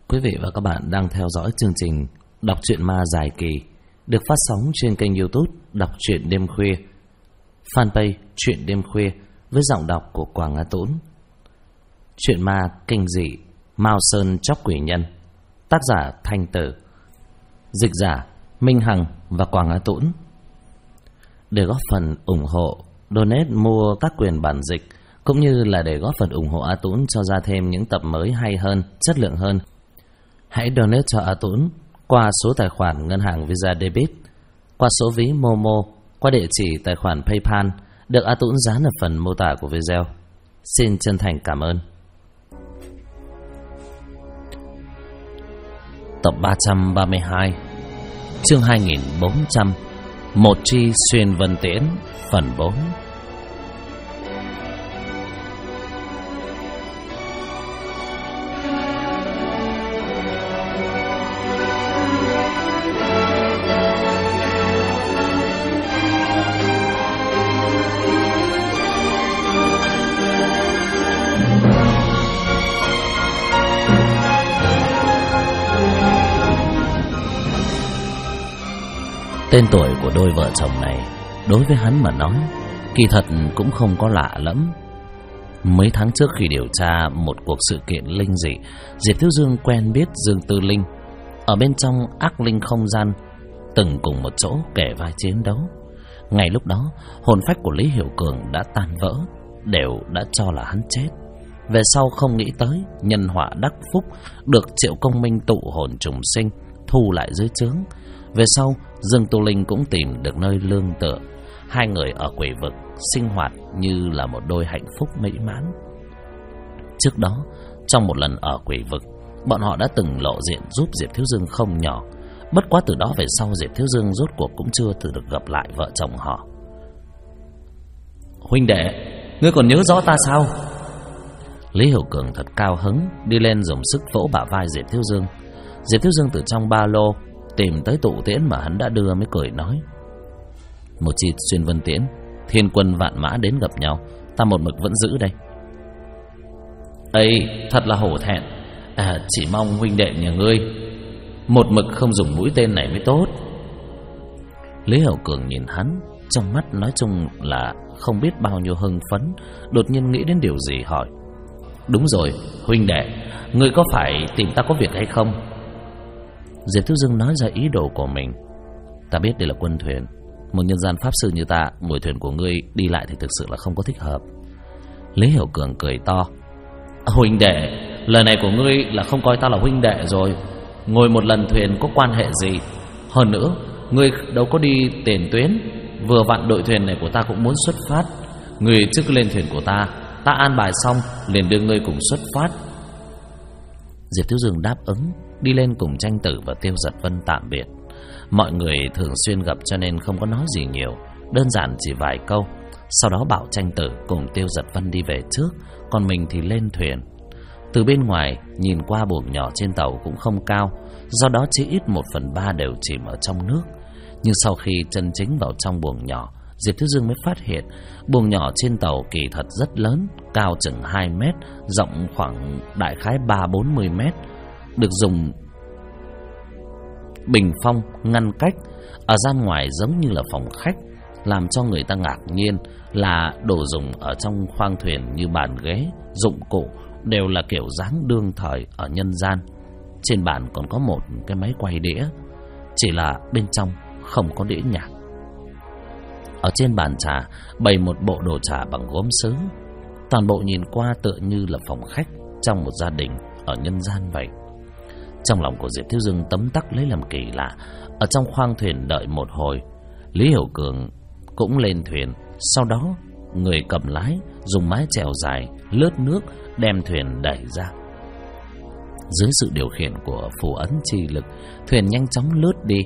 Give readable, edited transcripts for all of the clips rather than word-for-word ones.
Quý vị và các bạn đang theo dõi chương trình Đọc truyện ma dài kỳ được phát sóng trên kênh YouTube Đọc truyện đêm khuya, fanpage Truyện đêm khuya với giọng đọc của Quảng Á Tũng. Truyện ma kinh dị Mao Sơn Chóc Quỷ Nhân, tác giả Thanh Tử, dịch giả Minh Hằng và Quảng Á Tũng. Để góp phần ủng hộ, donate mua các quyền bản dịch cũng như là để góp phần ủng hộ A Tũng cho ra thêm những tập mới hay hơn, chất lượng hơn, hãy donate cho A Tũng qua số tài khoản ngân hàng Visa Debit, qua số ví Momo, qua địa chỉ tài khoản PayPal được A Tũng dán ở phần mô tả của video. Xin chân thành cảm ơn. Tập 332, chương 2400, Một chi xuyên vân tiễn, phần 4. Tên tuổi của đôi vợ chồng này đối với hắn mà nói kỳ thật cũng không có lạ lẫm. Mấy tháng trước khi điều tra một cuộc sự kiện linh dị, Diệp Thiếu Dương quen biết Dương Tư Linh ở bên trong ác linh không gian, từng cùng một chỗ kể vai chiến đấu. Ngay lúc đó hồn phách của Lý Hiểu Cường đã tan vỡ, đều đã cho là hắn chết. Về sau không nghĩ tới nhân họa đắc phúc, được Triệu Công Minh tụ hồn trùng sinh, thu lại dưới trướng. Về sau Dương Tu Linh cũng tìm được nơi lương tựa, hai người ở quỷ vực sinh hoạt như là một đôi hạnh phúc mỹ mãn. Trước đó trong một lần ở quỷ vực, bọn họ đã từng lộ diện giúp Diệp Thiếu Dương không nhỏ. Bất quá từ đó về sau Diệp Thiếu Dương rốt cuộc cũng chưa từ được gặp lại vợ chồng họ. Huynh đệ, ngươi còn nhớ rõ ta sao? Lý Hiểu Cường thật cao hứng đi lên dùng sức vỗ bả vai Diệp Thiếu Dương. Diệp Thiếu Dương từ trong ba lô tìm tới tụ tiễn mà hắn đã đưa, mới cười nói: Một chi xuyên vân tiễn, thiên quân vạn mã đến gặp nhau, ta một mực vẫn giữ đây. Ây, thật là hổ thẹn. Chỉ mong huynh đệ nhà ngươi một mực không dùng mũi tên này mới tốt. Lý Hiểu Cường nhìn hắn, trong mắt nói chung là không biết bao nhiêu hưng phấn. Đột nhiên nghĩ đến điều gì hỏi: Đúng rồi, huynh đệ, ngươi có phải tìm ta có việc hay không? Diệp Thiếu Dương nói ra ý đồ của mình. Ta biết đây là quân thuyền, một nhân gian pháp sư như ta, ngồi thuyền của ngươi đi lại thì thực sự là không có thích hợp. Lý Hiểu Cường cười to: Huynh đệ, lời này của ngươi là không coi ta là huynh đệ rồi. Ngồi một lần thuyền có quan hệ gì? Hơn nữa, ngươi đâu có đi tiền tuyến, vừa vặn đội thuyền này của ta cũng muốn xuất phát. Ngươi trước lên thuyền của ta, ta an bài xong liền đưa ngươi cùng xuất phát. Diệp Thiếu Dương đáp ứng, đi lên cùng Tranh Tử và Tiêu Giật Vân tạm biệt. Mọi người thường xuyên gặp cho nên không có nói gì nhiều, đơn giản chỉ vài câu. Sau đó bảo Tranh Tử cùng Tiêu Giật Vân đi về trước, còn mình thì lên thuyền. Từ bên ngoài nhìn qua buồng nhỏ trên tàu cũng không cao, do đó chỉ ít 1/3 đều chìm ở trong nước. Nhưng sau khi chân chính vào trong buồng nhỏ, Diệp Thiếu Dương mới phát hiện buồng nhỏ trên tàu kỳ thật rất lớn, cao chừng 2 mét, rộng khoảng đại khái 30-40 mét, được dùng bình phong ngăn cách. Ở gian ngoài giống như là phòng khách. Làm cho người ta ngạc nhiên là đồ dùng ở trong khoang thuyền như bàn ghế, dụng cụ đều là kiểu dáng đương thời ở nhân gian. Trên bàn còn có một cái máy quay đĩa, chỉ là bên trong không có đĩa nhạc. Ở trên bàn trà bày một bộ đồ trà bằng gốm sứ. Toàn bộ nhìn qua tựa như là phòng khách trong một gia đình ở nhân gian vậy. Trong lòng của Diệp Thiếu Dương tấm tắc lấy làm kỳ lạ. Ở trong khoang thuyền đợi một hồi, Lý Hiểu Cường cũng lên thuyền. Sau đó người cầm lái dùng mái chèo dài lướt nước đem thuyền đẩy ra. Dưới sự điều khiển của phù ấn chi lực, thuyền nhanh chóng lướt đi.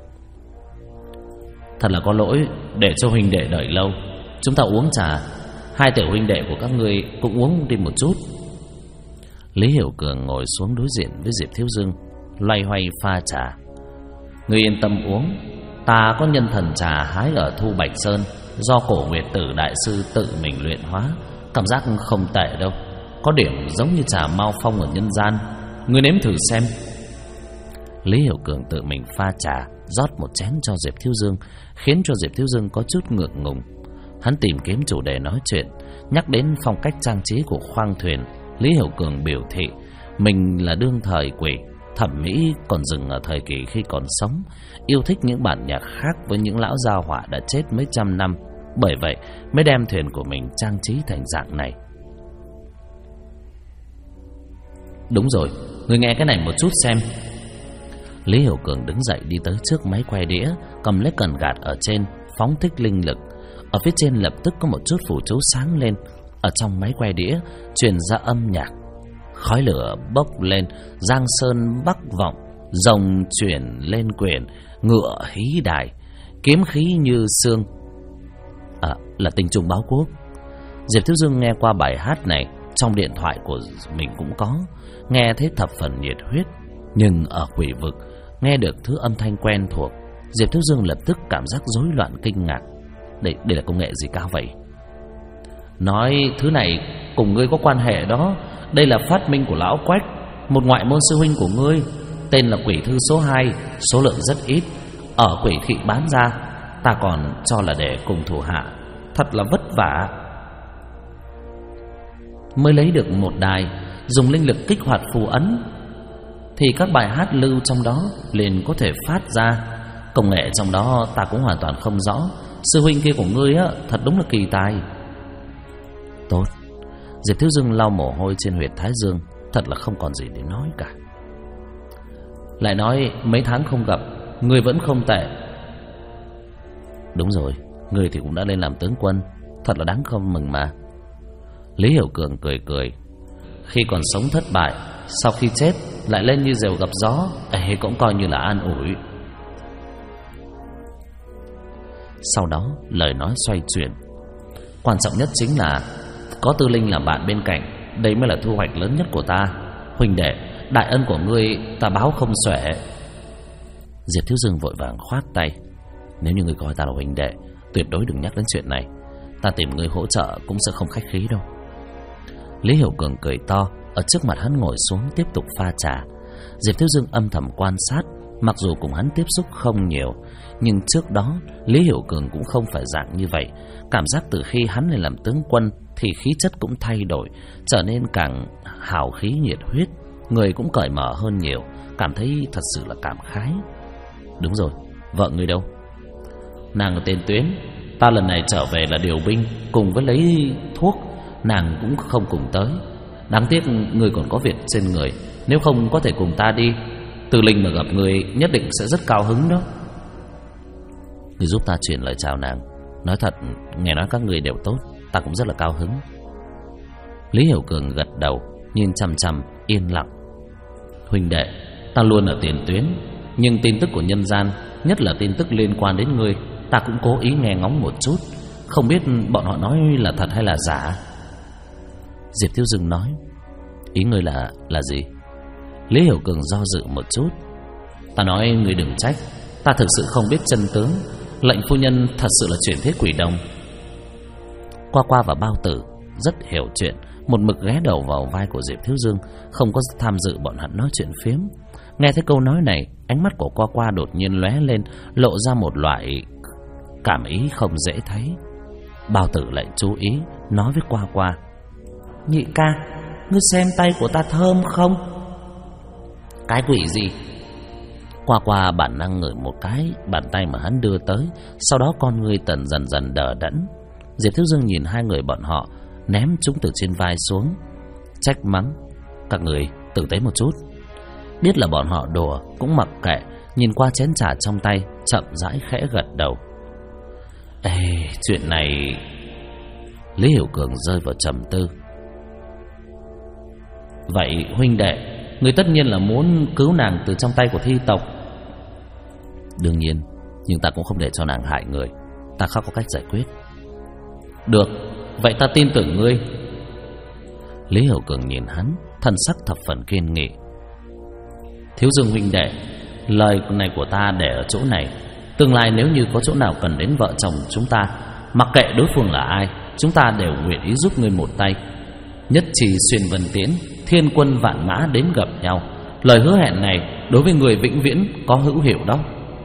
Thật là có lỗi để cho huynh đệ đợi lâu. Chúng ta uống trà, hai tiểu huynh đệ của các ngươi cũng uống đi một chút. Lý Hiểu Cường ngồi xuống đối diện với Diệp Thiếu Dương, loay hoay pha trà. Ngươi yên tâm uống, ta có nhân thần trà hái ở Thu Bạch Sơn, do Cổ Nguyệt Tử đại sư tự mình luyện hóa, cảm giác không tệ đâu. Có điểm giống như trà Mao Phong ở nhân gian, ngươi nếm thử xem. Lý Hiểu Cường tự mình pha trà, rót một chén cho Diệp Thiếu Dương, khiến cho Diệp Thiếu Dương có chút ngượng ngùng. Hắn tìm kiếm chủ đề nói chuyện, nhắc đến phong cách trang trí của khoang thuyền. Lý Hiểu Cường biểu thị mình là đương thời quỷ, thẩm mỹ còn dừng ở thời kỳ khi còn sống, yêu thích những bản nhạc khác với những lão gia họa đã chết mấy trăm năm, bởi vậy mới đem thuyền của mình trang trí thành dạng này. Đúng rồi, ngươi nghe cái này một chút xem. Lý Hiểu Cường đứng dậy đi tới trước máy quay đĩa, cầm lấy cần gạt ở trên, phóng thích linh lực. Ở phía trên lập tức có một chút phù chú sáng lên. Ở trong máy quay đĩa truyền ra âm nhạc, khói lửa bốc lên, giang sơn bắc vọng, rồng chuyển lên quyền, ngựa hí đài, kiếm khí như xương. Là tinh trùng báo quốc. Diệp Thiếu Dương nghe qua bài hát này, trong điện thoại của mình cũng có, nghe thấy thập phần nhiệt huyết. Nhưng ở quỷ vực nghe được thứ âm thanh quen thuộc, Diệp Thiếu Dương lập tức cảm giác rối loạn kinh ngạc. Đây là công nghệ gì cao vậy? Nói thứ này cùng ngươi có quan hệ đó. Đây là phát minh của lão Quách, một ngoại môn sư huynh của ngươi, tên là Quỷ Thư số 2, số lượng rất ít. Ở quỷ thị bán ra, ta còn cho là để cùng thủ hạ, thật là vất vả mới lấy được một đài. Dùng linh lực kích hoạt phù ấn thì các bài hát lưu trong đó liền có thể phát ra. Công nghệ trong đó ta cũng hoàn toàn không rõ. Sư huynh kia của ngươi á, thật đúng là kỳ tài. Tốt. Diệp Thiếu Dương lau mồ hôi trên huyệt thái dương, thật là không còn gì để nói cả. Lại nói mấy tháng không gặp, ngươi vẫn không tệ. Đúng rồi, ngươi thì cũng đã lên làm tướng quân, thật là đáng không mừng mà. Lý Hiểu Cường cười cười. Khi còn sống thất bại, sau khi chết lại lên như diều gặp gió, cũng coi như là an ủi. Sau đó lời nói xoay chuyển. Quan trọng nhất chính là có Tư Linh làm bạn bên cạnh, đây mới là thu hoạch lớn nhất của ta. Huynh đệ, đại ân của ngươi ta báo không xuể. Diệp Thiếu Dương vội vàng khoát tay. Nếu như ngươi coi ta là huynh đệ, tuyệt đối đừng nhắc đến chuyện này. Ta tìm ngươi hỗ trợ cũng sẽ không khách khí đâu. Lý Hiểu Cường cười to, ở trước mặt hắn ngồi xuống tiếp tục pha trà. Diệp Thiếu Dương âm thầm quan sát. Mặc dù cùng hắn tiếp xúc không nhiều, nhưng trước đó Lý Hiểu Cường cũng không phải dạng như vậy. Cảm giác từ khi hắn lên làm tướng quân thì khí chất cũng thay đổi, trở nên càng hào khí nhiệt huyết, người cũng cởi mở hơn nhiều, cảm thấy thật sự là cảm khái. Đúng rồi, vợ ngươi đâu? Nàng ở tiền tuyến, ta lần này trở về là điều binh, cùng với lấy thuốc, nàng cũng không cùng tới. Đáng tiếc ngươi còn có việc trên người, nếu không có thể cùng ta đi. Từ Linh mà gặp người nhất định sẽ rất cao hứng đó. Ngươi giúp ta truyền lời chào nàng. Nói thật, nghe nói các người đều tốt, ta cũng rất là cao hứng. Lý Hiểu Cường gật đầu, nhìn chằm chằm, yên lặng. Huynh đệ, ta luôn ở tiền tuyến, nhưng tin tức của nhân gian, nhất là tin tức liên quan đến ngươi, ta cũng cố ý nghe ngóng một chút. Không biết bọn họ nói là thật hay là giả. Diệp Thiếu Dương nói. Ý ngươi là gì? Lý Hiểu Cường do dự một chút. Ta nói ngươi đừng trách, ta thực sự không biết chân tướng. Lệnh phu nhân thật sự là chuyển thế quỷ đồng. Qua Qua và Bao Tử rất hiểu chuyện, một mực ghé đầu vào vai của Diệp Thiếu Dương, không có tham dự bọn hắn nói chuyện phiếm. Nghe thấy câu nói này, ánh mắt của Qua Qua đột nhiên lóe lên, lộ ra một loại cảm ý không dễ thấy. Bao Tử lại chú ý, nói với Qua Qua. Nhị ca, ngươi xem tay của ta thơm không? Cái quỷ gì? Qua Qua bản năng ngửi một cái bàn tay mà hắn đưa tới, sau đó con ngươi dần dần đờ đẫn. Diệp Thiếu Dương nhìn hai người bọn họ, ném chúng từ trên vai xuống, trách mắng. Các người tử tế một chút. Biết là bọn họ đùa cũng mặc kệ, nhìn qua chén trà trong tay, chậm rãi khẽ gật đầu. Ê, chuyện này... Lý Hiểu Cường rơi vào trầm tư. Vậy huynh đệ, người tất nhiên là muốn cứu nàng từ trong tay của thi tộc. Đương nhiên, nhưng ta cũng không để cho nàng hại người. Ta không có cách giải quyết. Được, vậy ta tin tưởng ngươi. Lý Hiểu Cường nhìn hắn, thần sắc thập phần kiên nghị. Thiếu Dương huynh đệ, lời này của ta để ở chỗ này. Tương lai nếu như có chỗ nào cần đến vợ chồng chúng ta, mặc kệ đối phương là ai, chúng ta đều nguyện ý giúp ngươi một tay. Nhất trì xuyên vân tiến, thiên quân vạn mã đến gặp nhau. Lời hứa hẹn này đối với người vĩnh viễn có hữu hiệu đó.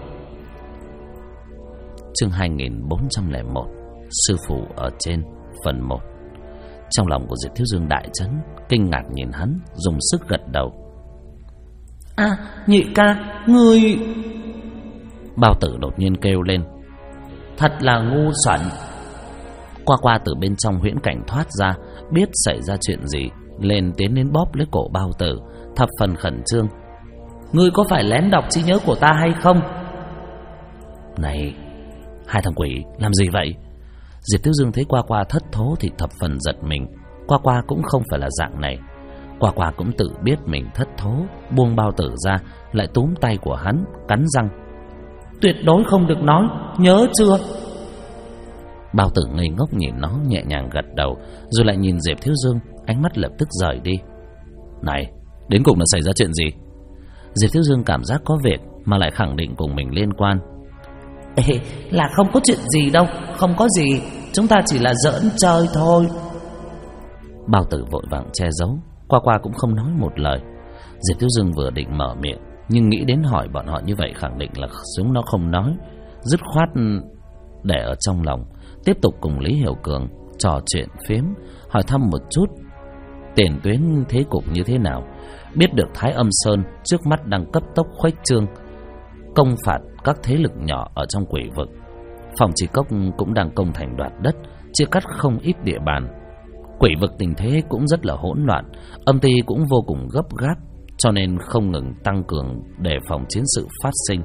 Chương 2401, Sư phụ ở trên, phần 1. Trong lòng của Diệp Thiếu Dương đại chấn, kinh ngạc nhìn hắn, dùng sức gật đầu. À, nhị ca, ngươi... Bao Tử đột nhiên kêu lên. Thật là ngu xuẩn. Qua Qua từ bên trong huyễn cảnh thoát ra, biết xảy ra chuyện gì, lên tiến đến bóp lấy cổ Bao Tử, thập phần khẩn trương. Ngươi có phải lén đọc trí nhớ của ta hay không? Này, hai thằng quỷ làm gì vậy? Diệp Thiếu Dương thấy Qua Qua thất thố thì thập phần giật mình. Qua Qua cũng không phải là dạng này. Qua Qua cũng tự biết mình thất thố, buông Bao Tử ra, lại túm tay của hắn, cắn răng. Tuyệt đối không được nói, nhớ chưa? Bao Tử ngây ngốc nhìn nó, nhẹ nhàng gật đầu, rồi lại nhìn Diệp Thiếu Dương, ánh mắt lập tức rời đi. Này, đến cùng là xảy ra chuyện gì? Diệp Thiếu Dương cảm giác có việc mà lại khẳng định cùng mình liên quan. Ê, là không có chuyện gì đâu, không có gì, chúng ta chỉ là giỡn chơi thôi. Bao Tử vội vàng che giấu. Qua Qua cũng không nói một lời. Diệp Thiếu Dương vừa định mở miệng, nhưng nghĩ đến hỏi bọn họ như vậy khẳng định là chúng nó không nói, dứt khoát để ở trong lòng, tiếp tục cùng Lý Hiểu Cường trò chuyện phiếm, hỏi thăm một chút tiền tuyến thế cục như thế nào. Biết được Thái Âm Sơn trước mắt đang cấp tốc khuếch trương, công phạt các thế lực nhỏ ở trong quỷ vực. Phòng Chỉ Cốc cũng đang công thành đoạt đất, chia cắt không ít địa bàn. Quỷ vực tình thế cũng rất là hỗn loạn, âm ty cũng vô cùng gấp gáp, cho nên không ngừng tăng cường đề phòng chiến sự phát sinh.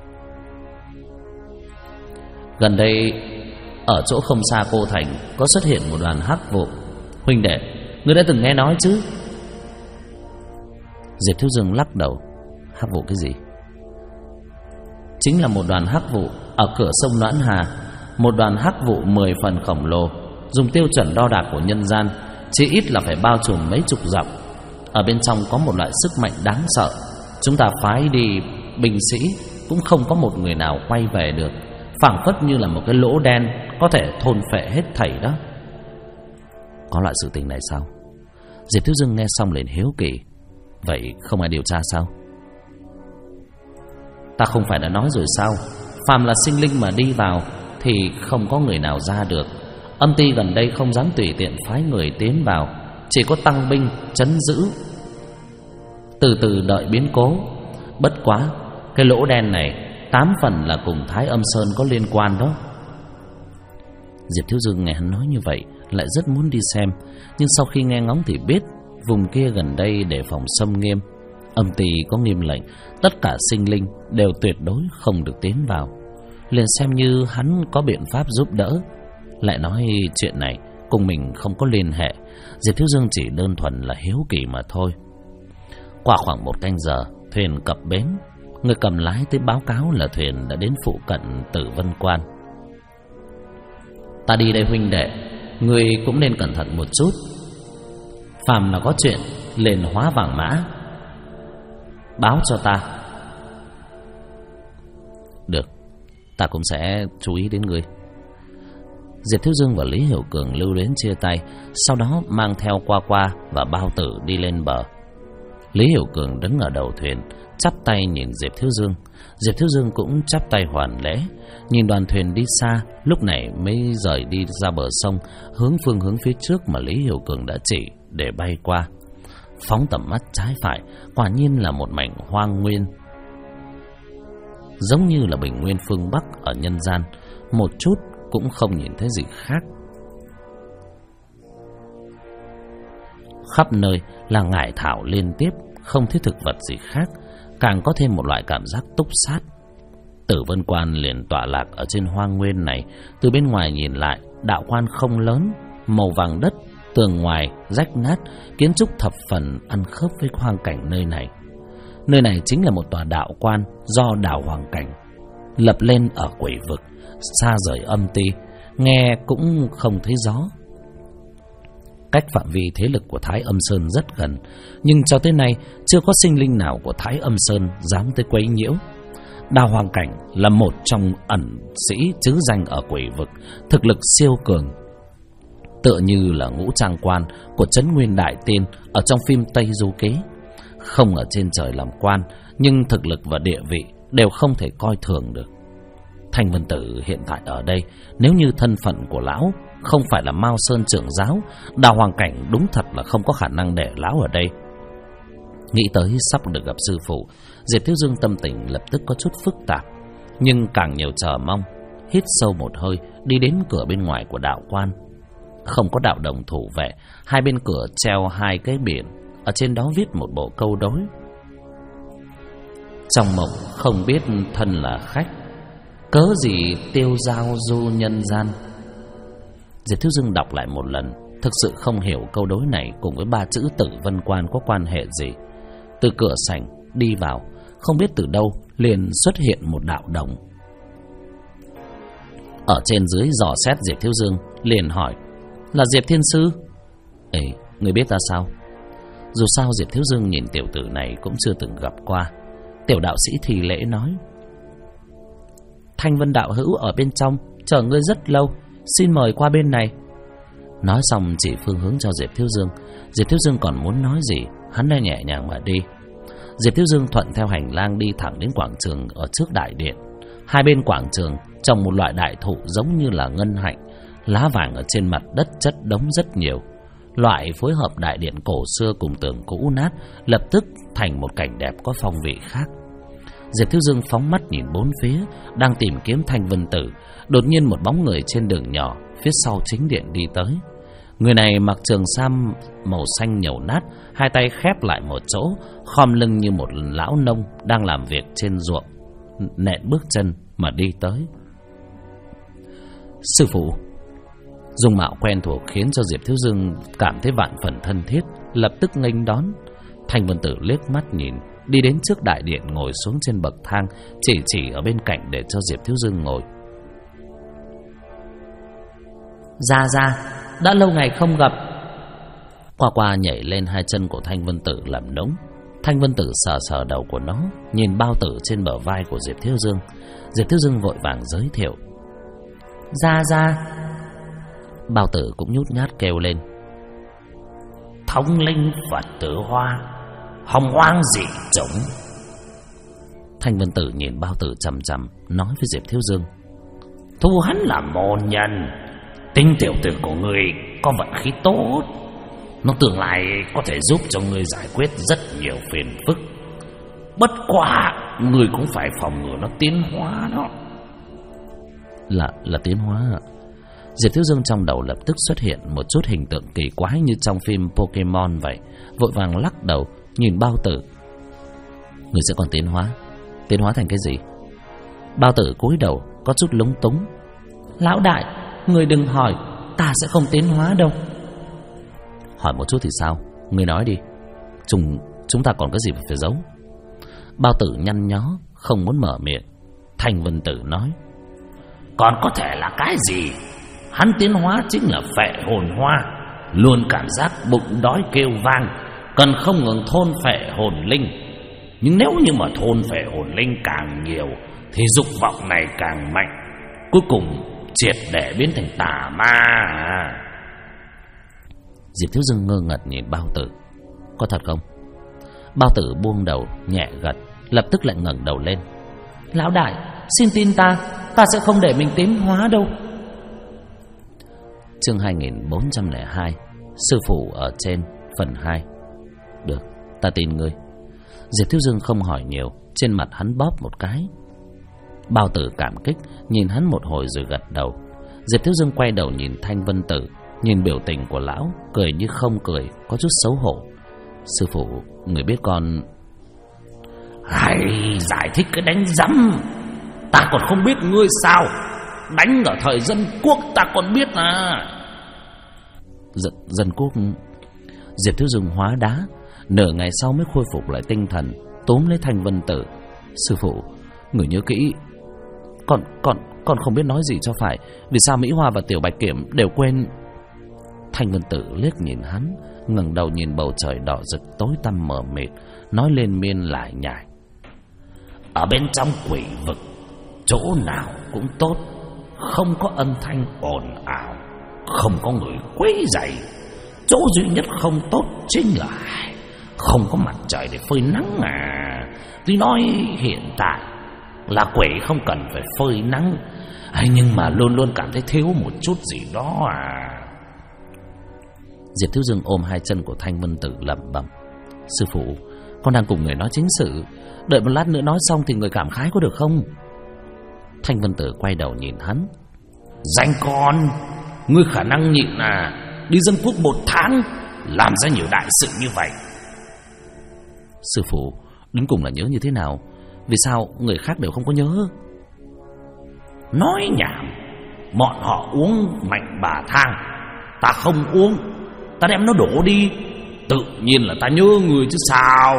Gần đây, ở chỗ không xa Cô Thành có xuất hiện một đoàn hắc vụ. Huynh đệ, ngươi đã từng nghe nói chứ? Diệp Thiếu Dương lắc đầu. Hắc vụ cái gì? Chính là một đoàn hắc vụ ở cửa sông Noãn Hà. Một đoàn hắc vụ 10 phần khổng lồ, dùng tiêu chuẩn đo đạc của nhân gian, chỉ ít là phải bao trùm mấy chục dặm. Ở bên trong có một loại sức mạnh đáng sợ. Chúng ta phái đi binh sĩ cũng không có một người nào quay về được, phảng phất như là một cái lỗ đen có thể thôn phệ hết thảy đó. Có loại sự tình này sao? Diệp Thiếu Dương nghe xong liền hiếu kỳ. Vậy không ai điều tra sao? Ta không phải đã nói rồi sao, phàm là sinh linh mà đi vào thì không có người nào ra được. Âm ty gần đây không dám tùy tiện phái người tiến vào, chỉ có tăng binh trấn giữ, từ từ đợi biến cố. Bất quá cái lỗ đen này 8 phần là cùng Thái Âm Sơn có liên quan đó. Diệp Thiếu Dương nghe hắn nói như vậy lại rất muốn đi xem, nhưng sau khi nghe ngóng thì biết vùng kia gần đây đề phòng xâm nghiêm. Âm ty có nghiêm lệnh tất cả sinh linh đều tuyệt đối không được tiến vào. Liền xem như hắn có biện pháp giúp đỡ, lại nói chuyện này cùng mình không có liên hệ. Diệp Thiếu Dương chỉ đơn thuần là hiếu kỳ mà thôi. Qua khoảng 1 canh giờ, thuyền cập bến. Người cầm lái tới báo cáo là thuyền đã đến phụ cận Tử Vân Quan. Ta đi đây huynh đệ, ngươi cũng nên cẩn thận một chút. Phàm là có chuyện liền hóa vàng mã, báo cho ta. Được, ta cũng sẽ chú ý đến ngươi. Diệp Thiếu Dương và Lý Hiểu Cường lưu luyến chia tay, sau đó mang theo Qua Qua và Bao Tử đi lên bờ. Lý Hiểu Cường đứng ở đầu thuyền, chắp tay nhìn Diệp Thiếu Dương. Diệp Thiếu Dương cũng chắp tay hoàn lễ, nhìn đoàn thuyền đi xa, lúc này mới rời đi ra bờ sông, hướng phương hướng phía trước mà Lý Hiểu Cường đã chỉ để bay qua. Phóng tầm mắt trái phải, quả nhiên là một mảnh hoang nguyên, giống như là bình nguyên phương Bắc ở nhân gian, một chút cũng không nhìn thấy gì khác. Khắp nơi là ngải thảo liên tiếp, không thấy thực vật gì khác, càng có thêm một loại cảm giác túc sát. Tử Vân Quan liền tọa lạc ở trên hoang nguyên này. Từ bên ngoài nhìn lại, đạo quan không lớn, màu vàng đất, tường ngoài rách nát, kiến trúc thập phần ăn khớp với hoang cảnh nơi này. Nơi này chính là một tòa đạo quan do Đào Hoàng Cảnh lập lên ở quỷ vực, xa rời âm ty, nghe cũng không thấy gió. Cách phạm vi thế lực của Thái Âm Sơn rất gần, nhưng cho tới nay chưa có sinh linh nào của Thái Âm Sơn dám tới quấy nhiễu. Đào Hoàng Cảnh là một trong ẩn sĩ trứ danh ở quỷ vực, thực lực siêu cường, tựa như là ngũ trang quan của Trấn Nguyên Đại Tiên ở trong phim Tây Du Ký. không ở trên trời làm quan, nhưng thực lực và địa vị đều không thể coi thường được. Thanh Vân Tử hiện tại ở đây, nếu như thân phận của lão không phải là Mao Sơn trưởng giáo, Đào Hoàng Cảnh đúng thật là không có khả năng để lão ở đây. Nghĩ tới sắp được gặp sư phụ, Diệp Thiếu Dương tâm tình lập tức có chút phức tạp, nhưng càng nhiều chờ mong. Hít sâu một hơi, đi đến cửa bên ngoài của đạo quan. Không có đạo đồng thủ vệ, hai bên cửa treo hai cái biển, ở trên đó viết một bộ câu đối: trong mộng không biết thân là khách, cớ gì tiêu dao du nhân gian. Diệp Thiếu Dương đọc lại một lần, thực sự không hiểu câu đối này cùng với ba chữ Tử Vân Quan có quan hệ gì. Từ cửa sảnh đi vào, không biết từ đâu liền xuất hiện một đạo đồng. Ở trên dưới dò xét Diệp Thiếu Dương, liền hỏi: là Diệp Thiên Sư? Ê, người biết ta sao? Dù sao Diệp Thiếu Dương nhìn tiểu tử này cũng chưa từng gặp qua. Tiểu đạo sĩ thì lễ nói: Thanh Vân đạo hữu ở bên trong chờ ngươi rất lâu, xin mời qua bên này. Nói xong chỉ phương hướng cho Diệp Thiếu Dương. Diệp Thiếu Dương còn muốn nói gì, hắn đã nhẹ nhàng mà đi. Diệp Thiếu Dương thuận theo hành lang đi thẳng đến quảng trường ở trước đại điện. Hai bên quảng trường trồng một loại đại thụ giống như là ngân hạnh, lá vàng ở trên mặt đất chất đống rất nhiều. Loại phối hợp đại điện cổ xưa cùng tường cũ nát, lập tức thành một cảnh đẹp có phong vị khác. Diệp Thiếu Dương phóng mắt nhìn bốn phía, đang tìm kiếm Thanh Vân Tử. Đột nhiên một bóng người trên đường nhỏ phía sau chính điện đi tới. Người này mặc trường sam màu xanh nhầu nát, hai tay khép lại một chỗ, khom lưng như một lão nông đang làm việc trên ruộng, nện bước chân mà đi tới. Sư phụ. Dung mạo quen thuộc khiến cho Diệp Thiếu Dương cảm thấy vạn phần thân thiết, lập tức nghênh đón. Thanh Vân Tử liếc mắt nhìn, đi đến trước đại điện ngồi xuống trên bậc thang, chỉ ở bên cạnh để cho Diệp Thiếu Dương ngồi. Ra, đã lâu ngày không gặp. Qua nhảy lên hai chân của Thanh Vân Tử làm nũng. Thanh Vân Tử sờ đầu của nó, nhìn bao tử trên bờ vai của Diệp Thiếu Dương. Diệp Thiếu Dương vội vàng giới thiệu: Ra. Bao tử cũng nhút nhát kêu lên: Thống linh Phật tử Hoa, hồng hoang dị chủng. Thanh Vân Tử nhìn bao tử chằm chằm, nói với Diệp Thiếu Dương: Thu hắn là môn nhân, tính tiểu tử của người có vận khí tốt, nó tương lai có thể giúp cho người giải quyết rất nhiều phiền phức. Bất quá người cũng phải phòng ngừa nó tiến hóa đó. Là tiến hóa ạ? Diệp Thiếu Dương trong đầu lập tức xuất hiện một chút hình tượng kỳ quái như trong phim Pokemon vậy, vội vàng lắc đầu nhìn bao tử. Người sẽ còn tiến hóa? Tiến hóa thành cái gì? Bao tử cúi đầu có chút lúng túng: Lão đại, người đừng hỏi, ta sẽ không tiến hóa đâu. Hỏi một chút thì sao? Người nói đi, chúng ta còn cái gì phải giấu? Bao tử nhăn nhó không muốn mở miệng. Thanh Vân Tử nói: Còn có thể là cái gì? Hắn tiến hóa chính là phệ hồn hoa, luôn cảm giác bụng đói kêu vang, cần không ngừng thôn phệ hồn linh. Nhưng nếu như mà thôn phệ hồn linh càng nhiều thì dục vọng này càng mạnh, cuối cùng triệt để biến thành tà ma. Diệp Thiếu Dương ngơ ngẩn nhìn bao tử: Có thật không? Bao tử buông đầu nhẹ gật, lập tức lại ngẩng đầu lên: Lão đại, xin tin ta sẽ không để mình tiến hóa đâu. Chương 2402, Sư phụ ở trên, phần 2. Được, ta tin ngươi. Diệp Thiếu Dương không hỏi nhiều, trên mặt hắn bóp một cái. Bao tử cảm kích nhìn hắn một hồi rồi gật đầu. Diệp Thiếu Dương quay đầu nhìn Thanh Vân Tử, nhìn biểu tình của lão, cười như không cười, có chút xấu hổ. Sư phụ, người biết con... Hay giải thích cái đánh rắm, ta còn không biết ngươi sao? Đánh ở thời dân quốc ta còn biết à? Dân quốc... Diệp Thiếu Dương hóa đá, nửa ngày sau mới khôi phục lại tinh thần, túm lấy Thanh Vân Tử. Sư phụ, người nhớ kỹ. Con không biết nói gì cho phải. Vì sao Mỹ Hoa và Tiểu Bạch Kiểm đều quên? Thanh Vân Tử liếc nhìn hắn, ngẩng đầu nhìn bầu trời đỏ rực tối tăm mờ mịt, nói lên miên lại nhải: Ở bên trong quỷ vực, chỗ nào cũng tốt, không có âm thanh ồn ào, không có người quấy rầy. Chỗ duy nhất không tốt chính là Không có mặt trời để phơi nắng à? Tuy nói hiện tại là quỷ không cần phải phơi nắng, nhưng mà luôn luôn cảm thấy thiếu một chút gì đó à. Diệp Thiếu Dương ôm hai chân của Thanh Vân Tử lẩm bẩm: sư phụ, con đang cùng người nói chính sự, đợi một lát nữa nói xong thì người cảm khái có được không? Thanh Vân Tử quay đầu nhìn hắn: Danh con, ngươi khả năng nhịn à? Đi dân quốc 1 tháng làm ra nhiều đại sự như vậy. Sư phụ, đến cùng là nhớ như thế nào? Vì sao người khác đều không có nhớ? Nói nhảm. Bọn họ uống mạnh bà thang, ta không uống, ta đem nó đổ đi, tự nhiên là ta nhớ người chứ sao.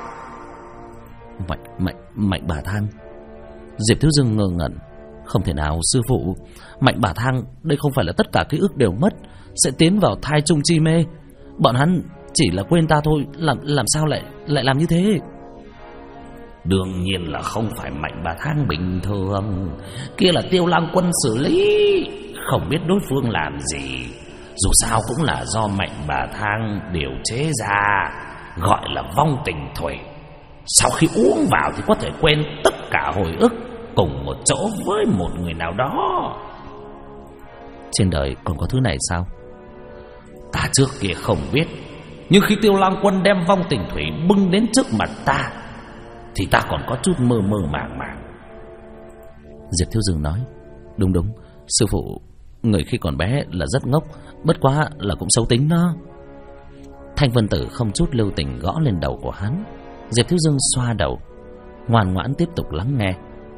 Mạnh bà thang? Diệp Thiếu Dương ngơ ngẩn: không thể nào sư phụ, mạnh bà thang đây không phải là tất cả ký ức đều mất, sẽ tiến vào thai chung chi mê. Bọn hắn chỉ là quên ta thôi, làm sao lại làm như thế? Đương nhiên là không phải mạnh bà thang bình thường, kia là Tiêu Lang Quân xử lý, không biết đối phương làm gì. Dù sao cũng là do mạnh bà thang điều chế ra, gọi là vong tình thủy. Sau khi uống vào thì có thể quên tất cả hồi ức, cùng một chỗ với một người nào đó. Trên đời còn có thứ này sao? Ta trước kia không biết, nhưng khi Tiêu Lang Quân đem vong tình thủy bưng đến trước mặt ta thì ta còn có chút mơ màng. Diệp Thiếu Dương nói: Đúng, sư phụ, người khi còn bé là rất ngốc, bất quá là cũng xấu tính đó. Thanh Vân Tử không chút lưu tình gõ lên đầu của hắn. Diệp Thiếu Dương xoa đầu, ngoan ngoãn tiếp tục lắng nghe.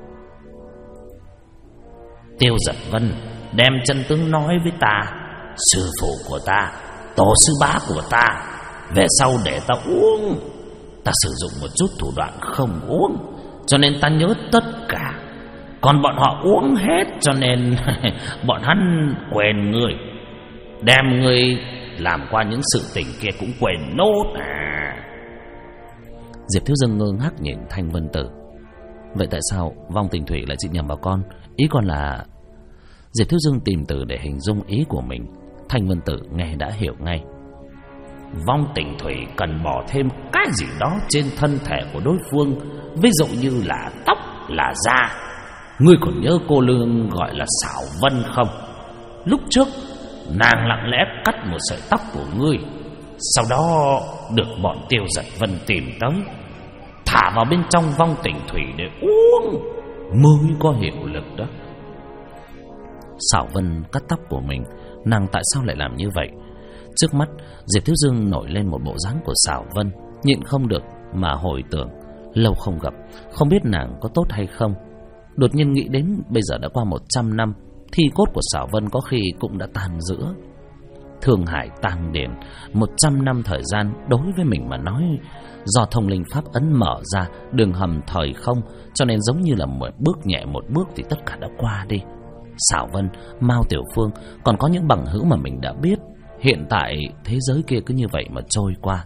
Tiêu Giật Vân đem chân tướng nói với ta, sư phụ của ta, tổ sư bá của ta, về sau để ta uống. Ta sử dụng một chút thủ đoạn không uống, cho nên ta nhớ tất cả. Còn bọn họ uống hết, cho nên bọn hắn quên người. Đem người làm qua những sự tình kia cũng quên nốt à. Diệp Thiếu Dương ngơ ngác nhìn Thanh Vân Tử. Vậy tại sao vong tình thủy lại chỉ nhầm vào con? Ý con là... Diệp Thiếu Dương tìm từ để hình dung ý của mình. Thanh Vân Tử nghe đã hiểu ngay. Vong tình thủy cần bỏ thêm cái gì đó trên thân thể của đối phương, ví dụ như là tóc, là da. Ngươi còn nhớ cô lương gọi là Xảo Vân không? Lúc trước nàng lặng lẽ cắt một sợi tóc của ngươi, sau đó được bọn Tiêu Giật Vân tìm tới, thả vào bên trong vong tình thủy để uống mới có hiệu lực đó. Xảo Vân cắt tóc của mình, nàng tại sao lại làm như vậy? Trước mắt Diệp Thiếu Dương nổi lên một bộ dáng của Xảo Vân, nhịn không được mà hồi tưởng. Lâu không gặp, không biết nàng có tốt hay không. Đột nhiên nghĩ đến bây giờ đã qua 100 năm, thi cốt của Xảo Vân có khi cũng đã tan rữa. Thương Hải tang điền, 100 năm thời gian đối với mình mà nói, do thông linh pháp ấn mở ra đường hầm thời không, cho nên giống như là một bước nhẹ một bước thì tất cả đã qua đi. Xảo Vân, Mao Tiểu Phương, còn có những bằng hữu mà mình đã biết, hiện tại thế giới kia cứ như vậy mà trôi qua.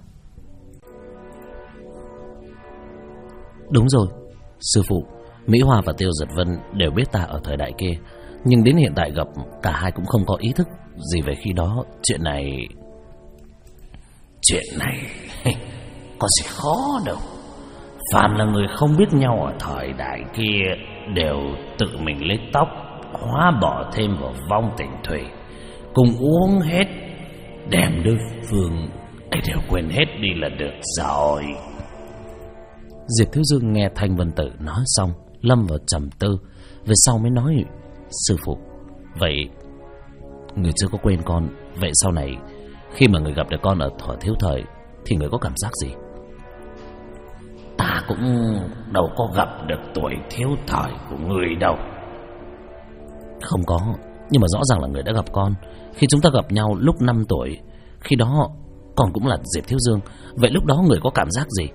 Đúng rồi, sư phụ, Mỹ Hoa và Tiêu Giật Vân đều biết ta ở thời đại kia, nhưng đến hiện tại gặp cả hai cũng không có ý thức gì về khi đó. Chuyện này có gì khó đâu. Phàm là người không biết nhau ở thời đại kia đều tự mình lấy tóc hóa bỏ thêm vào vong tình thủy, cùng uống hết, đem đối phương đều quên hết đi là được rồi. Diệp Thiếu Dương nghe Thanh Vân Tử nói xong, lâm vào trầm tư, về sau mới nói: sư phụ, vậy người chưa có quên con, vậy sau này khi mà người gặp được con ở thuở thiếu thời thì người có cảm giác gì? Ta cũng đâu có gặp được tuổi thiếu thời của người đâu. Không có, nhưng mà rõ ràng là người đã gặp con. Khi chúng ta gặp nhau lúc 5 tuổi, khi đó con cũng là Diệp Thiếu Dương. Vậy lúc đó người có cảm giác gì?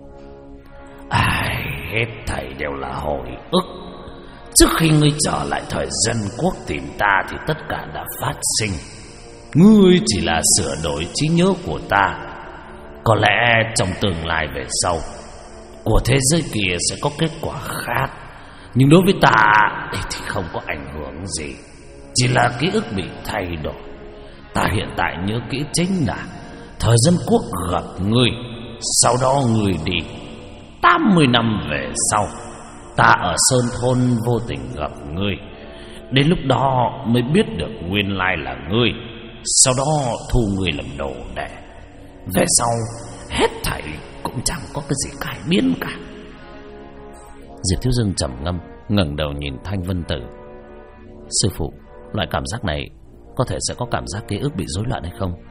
Hết thảy đều là hồi ức. Trước khi ngươi trở lại thời dân quốc tìm ta thì tất cả đã phát sinh. Ngươi chỉ là sửa đổi trí nhớ của ta. Có lẽ trong tương lai về sau, của thế giới kia sẽ có kết quả khác, nhưng đối với ta thì không có ảnh hưởng gì, chỉ là ký ức bị thay đổi. Ta hiện tại nhớ kỹ chính là thời dân quốc gặp ngươi, sau đó ngươi đi. 80 năm về sau, ta ở Sơn Thôn vô tình gặp ngươi. Đến lúc đó mới biết được nguyên lai là ngươi. Sau đó thu ngươi làm đồ đệ. Về sau hết thảy cũng chẳng có cái gì cải biến cả. Diệp Thiếu Dương trầm ngâm, ngẩng đầu nhìn Thanh Vân Tử. Sư phụ, loại cảm giác này có thể sẽ có cảm giác ký ức bị rối loạn hay không?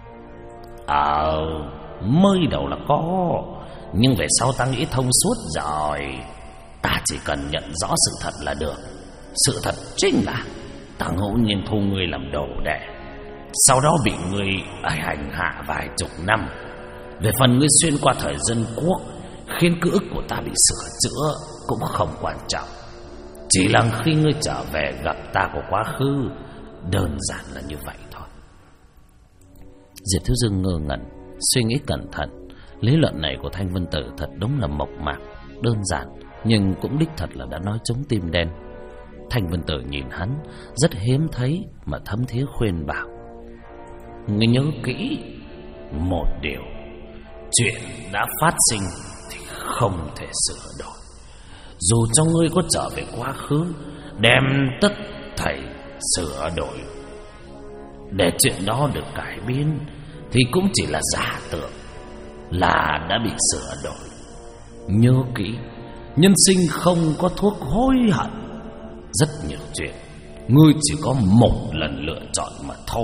Mới đầu là có, nhưng về sau ta nghĩ thông suốt rồi. Ta chỉ cần nhận rõ sự thật là được. Sự thật chính là ta ngẫu nhiên thu ngươi làm đồ đệ, sau đó bị ngươi hành hạ vài chục năm. Về phần ngươi xuyên qua thời dân quốc khiến ký ức của ta bị sửa chữa cũng không quan trọng. Chỉ là khi ngươi trở về gặp ta của quá khứ, đơn giản là như vậy thôi. Diệp Thiếu Dương ngơ ngẩn, suy nghĩ cẩn thận. Lý luận này của Thanh Vân Tử thật đúng là mộc mạc, đơn giản, nhưng cũng đích thật là đã nói trúng tim đen. Thanh Vân Tử nhìn hắn rất hiếm thấy mà thấm thía khuyên bảo. Ngươi nhớ kỹ một điều, chuyện đã phát sinh thì không thể sửa đổi. Dù cho ngươi có trở về quá khứ, đem tất thảy sửa đổi, để chuyện đó được cải biến thì cũng chỉ là giả tưởng, là đã bị sửa đổi. Nhớ kỹ, nhân sinh không có thuốc hối hận. Rất nhiều chuyện ngươi chỉ có một lần lựa chọn mà thôi.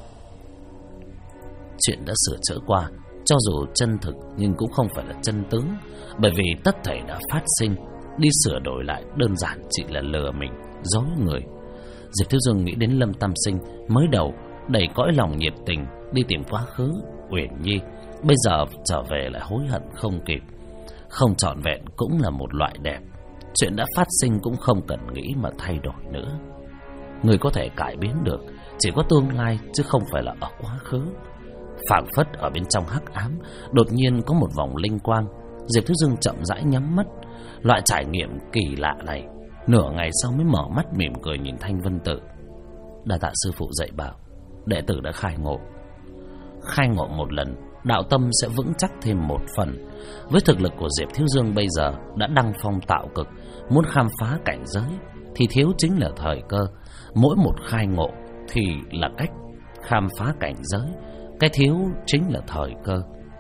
Chuyện đã sửa chữa qua, cho dù chân thực nhưng cũng không phải là chân tướng, bởi vì tất thảy đã phát sinh. Đi sửa đổi lại đơn giản chỉ là lừa mình, dối người. Diệp Thiếu Dương nghĩ đến Lâm Tam Sinh, mới đầu đầy cõi lòng nhiệt tình đi tìm quá khứ Uyển Nhi, bây giờ trở về lại hối hận không kịp. Không trọn vẹn cũng là một loại đẹp. Chuyện đã phát sinh cũng không cần nghĩ mà thay đổi nữa. Người có thể cải biến được chỉ có tương lai, chứ không phải là ở quá khứ. Phảng phất ở bên trong hắc ám đột nhiên có một vòng linh quang. Diệp Thiếu Dương chậm rãi nhắm mắt. Loại trải nghiệm kỳ lạ này, nửa ngày sau mới mở mắt mỉm cười nhìn Thanh Vân Tử. Đa tạ sư phụ dạy bảo, đệ tử đã khai ngộ. Khai ngộ một lần, đạo tâm sẽ vững chắc thêm một phần. Với thực lực của Diệp Thiếu Dương bây giờ đã đăng phong tạo cực, muốn khám phá cảnh giới thì thiếu chính là thời cơ. Mỗi một khai ngộ thì là cách khám phá cảnh giới, cái thiếu chính là thời cơ.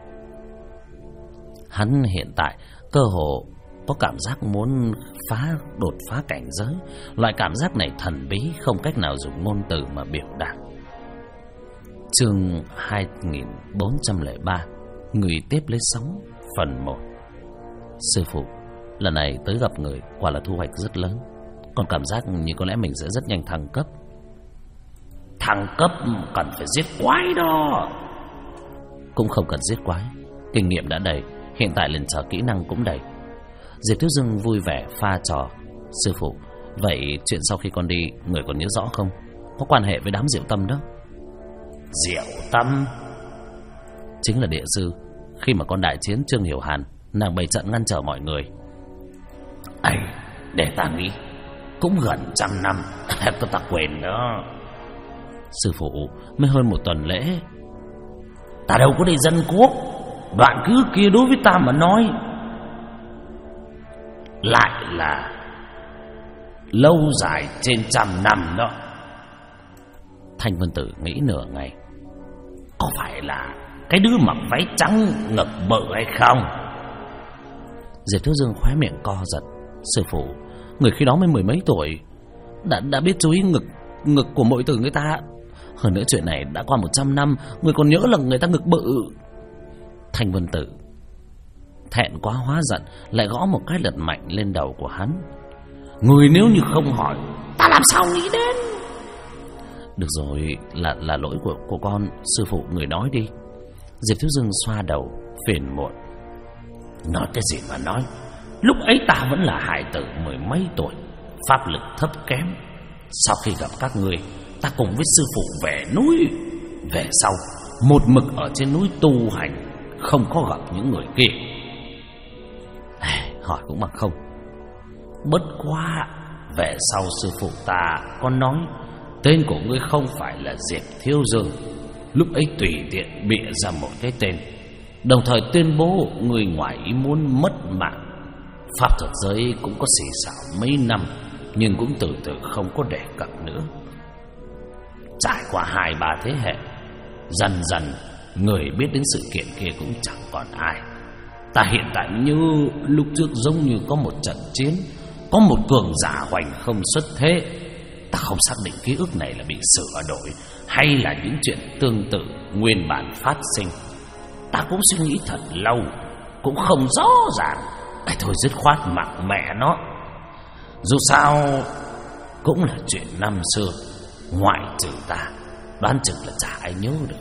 Hắn hiện tại cơ hồ có cảm giác muốn đột phá cảnh giới. Loại cảm giác này thần bí, không cách nào dùng ngôn từ mà biểu đạt. Chương 2403, Người tiếp lấy sóng, phần 1. Sư phụ, lần này tới gặp người quả là thu hoạch rất lớn. Còn cảm giác như có lẽ mình sẽ rất nhanh thăng cấp. Thăng cấp cần phải giết quái đó. Cũng không cần giết quái, kinh nghiệm đã đầy, hiện tại lần chờ kỹ năng cũng đầy. Diệp Thiếu Dương vui vẻ pha trò. Sư phụ, vậy chuyện sau khi con đi người còn nhớ rõ không? Có quan hệ với đám Diệu Tâm đó. Diệu Tâm chính là địa sư. Khi mà con đại chiến Trương Hiểu Hàn, nàng bày trận ngăn trở mọi người. Để ta nghĩ, cũng gần 100 năm. Ta quên đó. Sư phụ, mới hơn 1 tuần lễ. Ta đâu có đi dân quốc. Đoạn cứ kia đối với ta mà nói lại là lâu dài trên 100 năm đó. Thanh Vân Tử nghĩ nửa ngày. Có phải là cái đứa mặc váy trắng ngực bự hay không? Diệp Thiếu Dương khóe miệng co giật. Sư phụ, người khi đó mới 10 mấy tuổi đã biết chú ý ngực của muội tử người ta. Hơn nữa chuyện này đã qua 100 năm, người còn nhớ là người ta ngực bự. Thanh Vân Tử thẹn quá hóa giận, lại gõ một cái lật mạnh lên đầu của hắn. Người nếu như không hỏi, ta làm sao nghĩ đến? Được rồi, là lỗi của con. Sư phụ, người nói đi. Diệp Thiếu Dương xoa đầu phiền muộn. Nói cái gì mà nói, lúc ấy ta vẫn là hài tử 10 mấy tuổi, pháp lực thấp kém. Sau khi gặp các người, ta cùng với sư phụ về núi. Về sau một mực ở trên núi tu hành, không có gặp những người kia. Hỏi cũng bằng không. Bất quá về sau sư phụ ta có nói tên của ngươi không phải là Diệp Thiếu Dương. Lúc ấy tùy tiện bịa ra một cái tên, đồng thời tuyên bố người ngoài ý muốn mất mạng. Pháp thuật giới cũng có xì xào mấy năm, nhưng cũng từ từ không có đề cập nữa. Trải qua 2-3 thế hệ, dần dần người biết đến sự kiện kia cũng chẳng còn ai. Ta hiện tại như lúc trước giống như có một trận chiến, có một cường giả hoành không xuất thế. Ta không xác định ký ức này là bị sửa đổi hay là những chuyện tương tự nguyên bản phát sinh. Ta cũng suy nghĩ thật lâu, cũng không rõ ràng. Thôi dứt khoát mặc mẹ nó. Dù sao cũng là chuyện năm xưa, ngoại trừ ta, đoán chừng là chả ai nhớ được.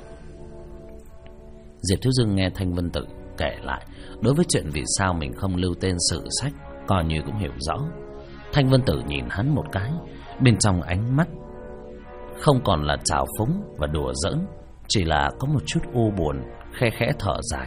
Diệp Thiếu Dương nghe Thanh Vân Tử kể lại đối với chuyện vì sao mình không lưu tên sử sách, coi như cũng hiểu rõ. Thanh Vân Tử nhìn hắn một cái, bên trong ánh mắt không còn là trào phúng và đùa giỡn, chỉ là có một chút u buồn, khe khẽ thở dài.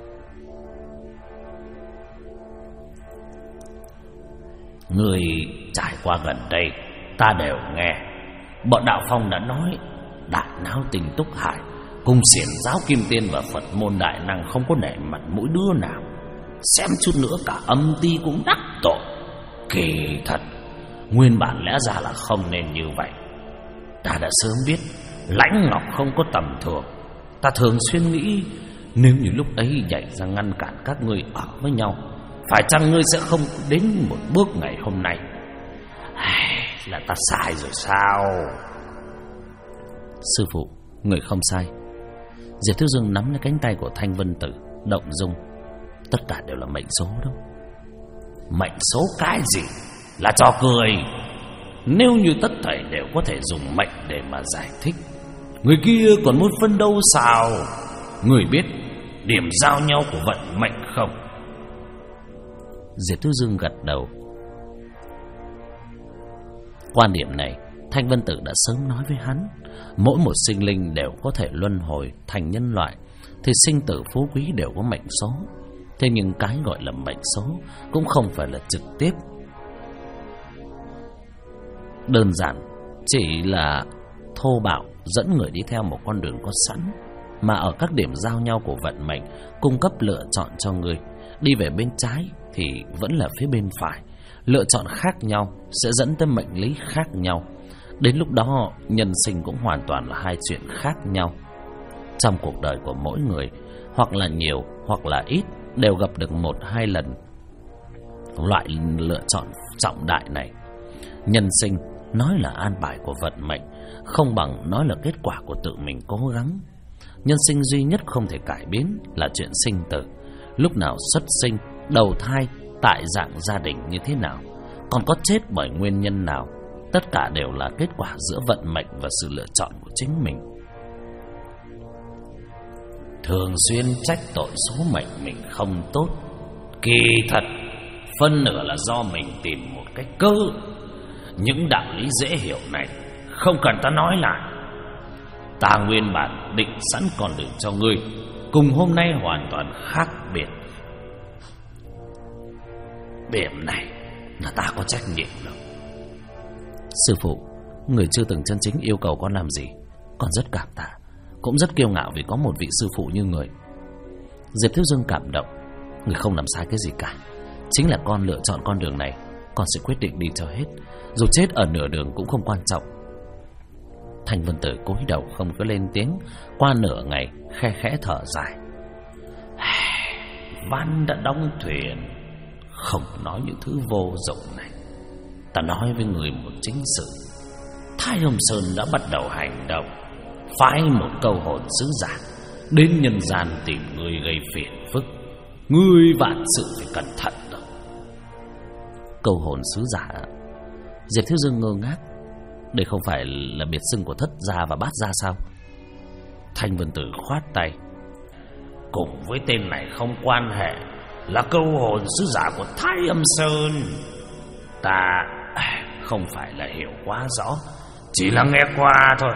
Người trải qua gần đây ta đều nghe. Bọn Đạo Phong đã nói Đại Náo Tình Túc Hải cùng xiển giáo Kim Tiên và Phật môn Đại Năng không có nể mặt mũi đứa nào. Xem chút nữa cả âm ti cũng đắc tội. Kỳ thật, nguyên bản lẽ ra là không nên như vậy. Ta đã sớm biết Lãnh Ngọc không có tầm thường. Ta thường xuyên nghĩ nếu như lúc ấy nhảy ra ngăn cản các ngươi ở với nhau, phải chăng ngươi sẽ không đến một bước ngày hôm nay. Là ta sai rồi sao? Sư phụ, người không sai. Diệp Thiếu Dương nắm lấy cánh tay của Thanh Vân Tử, động dung. Tất cả đều là mệnh số đâu. Mệnh số cái gì? Là trò cười. Nếu như tất thảy đều có thể dùng mệnh để mà giải thích, người kia còn muốn phân đâu sao? Người biết điểm giao nhau của vận mệnh không? Diệp Thiếu Dương gật đầu. Quan điểm này Thanh Vân Tử đã sớm nói với hắn. Mỗi một sinh linh đều có thể luân hồi thành nhân loại, thì sinh tử phú quý đều có mệnh số. Thế nhưng cái gọi là mệnh số cũng không phải là trực tiếp đơn giản chỉ là thô bạo dẫn người đi theo một con đường có sẵn, mà ở các điểm giao nhau của vận mệnh cung cấp lựa chọn cho người. Đi về bên trái thì vẫn là phía bên phải. Lựa chọn khác nhau sẽ dẫn tới mệnh lý khác nhau. Đến lúc đó nhân sinh cũng hoàn toàn là hai chuyện khác nhau. Trong cuộc đời của mỗi người, hoặc là nhiều hoặc là ít, đều gặp được 1-2 lần loại lựa chọn trọng đại này. Nhân sinh nói là an bài của vận mệnh, không bằng nói là kết quả của tự mình cố gắng. Nhân sinh duy nhất không thể cải biến là chuyện sinh tử. Lúc nào xuất sinh, đầu thai, tại dạng gia đình như thế nào, còn có chết bởi nguyên nhân nào, tất cả đều là kết quả giữa vận mệnh và sự lựa chọn của chính mình. Thường xuyên trách tội số mệnh mình không tốt, kỳ thật phân nửa là do mình tìm một cái cớ. Những đạo lý dễ hiểu này không cần ta nói lại. Ta nguyên bản định sẵn con đường cho ngươi, cùng hôm nay hoàn toàn khác biệt. Điểm này là ta có trách nhiệm đâu. Sư phụ, người chưa từng chân chính yêu cầu con làm gì. Con rất cảm tạ, cũng rất kiêu ngạo vì có một vị sư phụ như người. Diệp Thiếu Dương cảm động. Người không làm sai cái gì cả. Chính là con lựa chọn con đường này, con sẽ quyết định đi cho hết, dù chết ở nửa đường cũng không quan trọng. Thanh Vân Tử cúi đầu không có lên tiếng. Qua nửa ngày khe khẽ thở dài. Văn đã đóng thuyền, không nói những thứ vô dụng này. Ta nói với người một chính sự. Thái Hồng Sơn đã bắt đầu hành động, phái một câu hồn sứ giả đến nhân gian tìm người gây phiền phức. Ngươi vạn sự phải cẩn thận đâu. Câu hồn sứ giả? Diệp Thiếu Dương ngơ ngác. Đây không phải là biệt xưng của Thất Gia và Bát Gia sao? Thanh Vân Tử khoát tay. Cùng với tên này không quan hệ, là câu hồn sứ giả của Thái Âm Sơn. Ta không phải là hiểu quá rõ, chỉ là nghe qua thôi.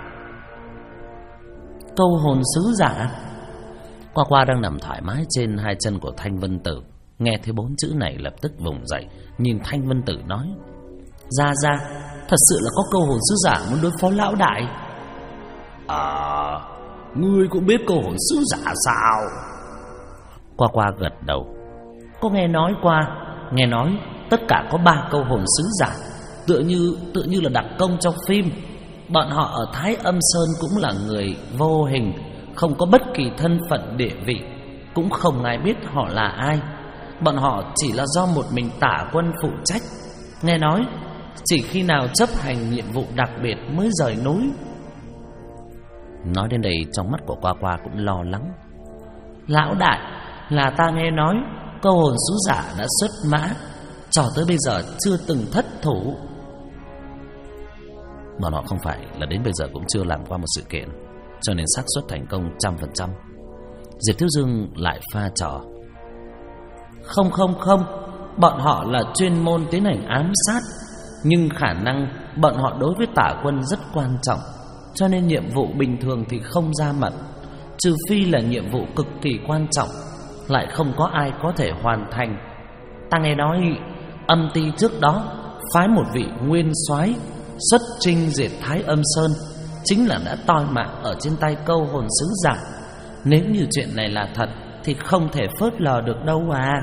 Câu hồn sứ giả? Qua Qua đang nằm thoải mái trên hai chân của Thanh Vân Tử, nghe thấy 4 chữ này lập tức vùng dậy, nhìn Thanh Vân Tử nói: Ra, thật sự là có câu hồn sứ giả muốn đối phó lão đại. ngươi cũng biết câu hồn sứ giả sao? Qua Qua gật đầu. Có nghe nói qua, nghe nói tất cả có 3 câu hồn sứ giả, tựa như là đặc công trong phim. Bọn họ ở Thái Âm Sơn cũng là người vô hình, không có bất kỳ thân phận địa vị, cũng không ai biết họ là ai. Bọn họ chỉ là do một mình Tả Quân phụ trách. Nghe nói chỉ khi nào chấp hành nhiệm vụ đặc biệt mới rời núi. Nói đến đây trong mắt của Qua Qua cũng lo lắng. Lão đại, là ta nghe nói câu hồn sứ giả đã xuất mã, cho tới bây giờ chưa từng thất thủ. Bọn họ không phải là đến bây giờ cũng chưa làm qua một sự kiện, cho nên xác suất thành công 100%. Diệp Thiếu Dương lại pha trò. Không, bọn họ là chuyên môn tiến hành ám sát, nhưng khả năng bọn họ đối với Tả Quân rất quan trọng, cho nên nhiệm vụ bình thường thì không ra mặt, trừ phi là nhiệm vụ cực kỳ quan trọng, lại không có ai có thể hoàn thành. Ta nghe nói Âm Ty trước đó phái một vị nguyên soái xuất chinh diệt Thái Âm Sơn, chính là đã toi mạng ở trên tay câu hồn sứ giả. Nếu như chuyện này là thật thì không thể phớt lờ được đâu à.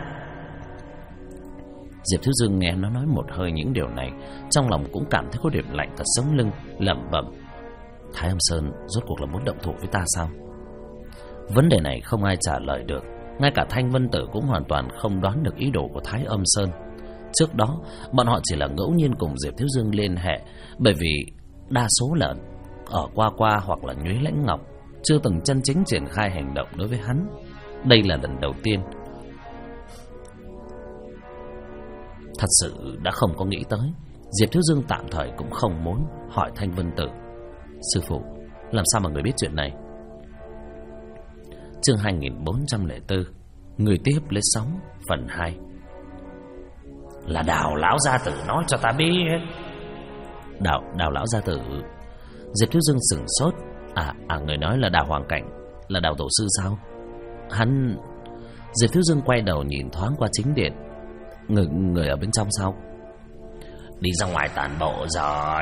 Diệp Thiếu Dương nghe nó nói một hơi những điều này, trong lòng cũng cảm thấy có điểm lạnh cả sống lưng, lẩm bẩm. Thái Âm Sơn rốt cuộc là muốn động thủ với ta sao? Vấn đề này không ai trả lời được. Ngay cả Thanh Vân Tử cũng hoàn toàn không đoán được ý đồ của Thái Âm Sơn. Trước đó bọn họ chỉ là ngẫu nhiên cùng Diệp Thiếu Dương liên hệ, bởi vì đa số là ở Qua Qua hoặc là Nhuế Lãnh Ngọc, chưa từng chân chính triển khai hành động đối với hắn. Đây là lần đầu tiên. Thật sự đã không có nghĩ tới. Diệp Thiếu Dương tạm thời cũng không muốn hỏi Thanh Vân Tử. Sư phụ, làm sao mà người biết chuyện này? Chương 2404, người tiếp lấy sóng, phần 2. Là Đào lão gia tử nói cho ta biết. Đào lão gia tử? Diệp Thiếu Dương sửng sốt. Người nói là Đào Hoàng Cảnh, là Đào tổ sư sao? Hắn... Diệp Thiếu Dương quay đầu nhìn thoáng qua chính điện. Người ở bên trong sao? Đi ra ngoài tản bộ rồi.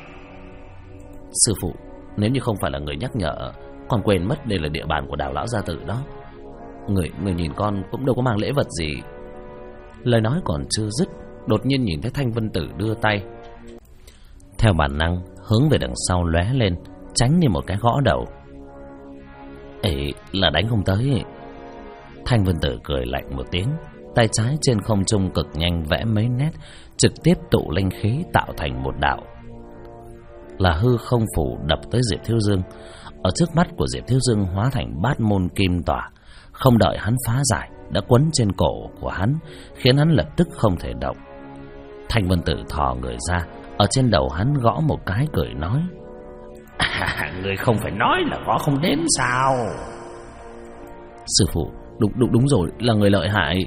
Sư phụ, nếu như không phải là người nhắc nhở, con quên mất đây là địa bàn của Đào lão gia tử đó. Người nhìn con cũng đâu có mang lễ vật gì. Lời nói còn chưa dứt, đột nhiên nhìn thấy Thanh Vân Tử đưa tay, theo bản năng hướng về đằng sau lóe lên, tránh như một cái gõ đầu. Ấy là đánh không tới. Thanh Vân Tử cười lạnh một tiếng, tay trái trên không trung cực nhanh vẽ mấy nét, trực tiếp tụ linh khí tạo thành một đạo. Là hư không phủ đập tới Diệp Thiếu Dương. Ở trước mắt của Diệp Thiếu Dương hóa thành bát môn kim tỏa, không đợi hắn phá giải đã quấn trên cổ của hắn, khiến hắn lập tức không thể động. Thanh Vân Tử thò người ra, ở trên đầu hắn gõ một cái, cười nói: Người không phải nói là gõ không đến sao? Sư phụ, đúng rồi, là người lợi hại.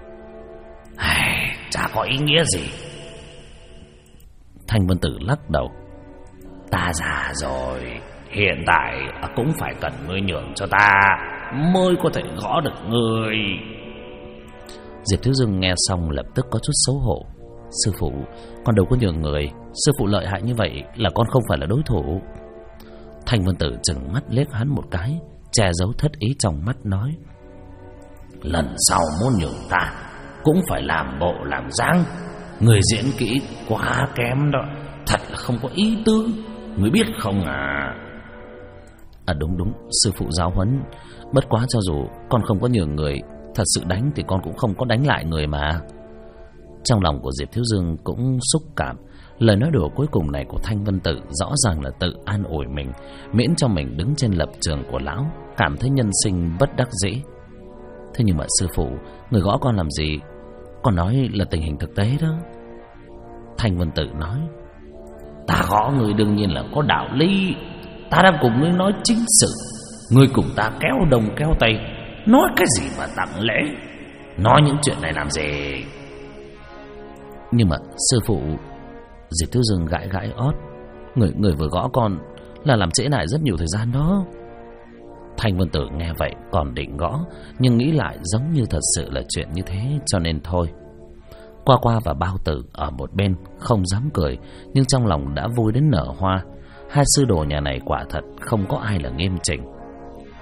Chả có ý nghĩa gì. Thanh Vân Tử lắc đầu. Ta già rồi, hiện tại cũng phải cần ngươi nhường cho ta mới có thể gõ được ngươi. Diệp Thiếu Dương nghe xong lập tức có chút xấu hổ. Sư phụ, con đâu có nhường người. Sư phụ lợi hại như vậy là con không phải là đối thủ. Thanh Vân Tử trừng mắt liếc hắn một cái, che giấu thất ý trong mắt nói: Lần sau muốn nhường ta cũng phải làm bộ làm dáng. Người diễn kỹ quá kém đó, thật là không có ý tứ, người biết không à? Đúng, sư phụ giáo huấn. Bất quá cho dù con không có nhường người, thật sự đánh thì con cũng không có đánh lại người mà. Trong lòng của Diệp Thiếu Dương cũng xúc cảm. Lời nói đùa cuối cùng này của Thanh Vân Tử rõ ràng là tự an ủi mình, miễn cho mình đứng trên lập trường của lão, cảm thấy nhân sinh bất đắc dĩ. Thế nhưng mà sư phụ, người gõ con làm gì? Con nói là tình hình thực tế đó. Thanh Vân Tử nói: Ta gõ người đương nhiên là có đạo lý. Ta đang cùng ngươi nói chính sự, ngươi cùng ta kéo đông kéo tây, nói cái gì mà tặng lễ, nói những chuyện này làm gì? Nhưng mà sư phụ... Diệp Thiếu Dương gãi ót. Người vừa gõ con là làm trễ nải rất nhiều thời gian đó. Thanh Vân Tử nghe vậy còn định gõ, nhưng nghĩ lại giống như thật sự là chuyện như thế, cho nên thôi. Qua Qua và Bao Tử ở một bên không dám cười, nhưng trong lòng đã vui đến nở hoa. Hai sư đồ nhà này quả thật không có ai là nghiêm chỉnh.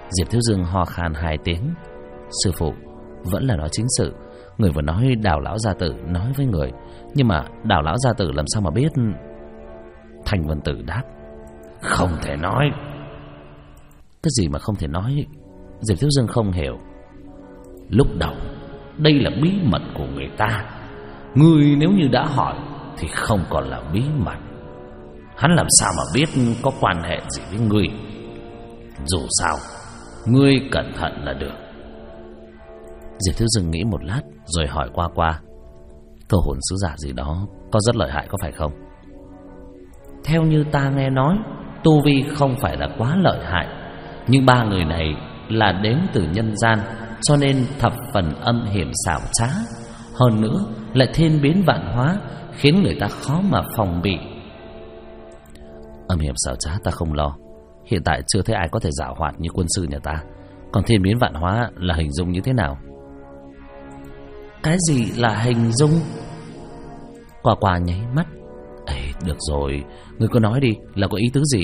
Diệp Thiếu Dương ho khan 2 tiếng. Sư phụ, vẫn là nói chính sự. Người vừa nói Đào lão gia tử nói với người, nhưng mà Đào lão gia tử làm sao mà biết? Thanh Vân Tử đáp: Không thể nói. Cái gì mà không thể nói? Diệp Thiếu Dương không hiểu. Lúc đầu đây là bí mật của người ta. Ngươi nếu như đã hỏi thì không còn là bí mật. Hắn làm sao mà biết có quan hệ gì với ngươi? Dù sao ngươi cẩn thận là được. Diệp Thiếu Dương nghĩ một lát rồi hỏi qua: Câu hồn sứ giả gì đó có rất lợi hại có phải không? Theo như ta nghe nói, tu vi không phải là quá lợi hại, nhưng 3 người này là đến từ nhân gian, cho nên thập phần âm hiểm xảo trá. Hơn nữa lại thiên biến vạn hóa, khiến người ta khó mà phòng bị. Âm hiểm xảo trá ta không lo. Hiện tại chưa thấy ai có thể giảo hoạt như quân sư nhà ta. Còn thiên biến vạn hóa là hình dung như thế nào? Cái gì là hình dung? Qua nháy mắt. Ê, được rồi, ngươi cứ nói đi, là có ý tứ gì?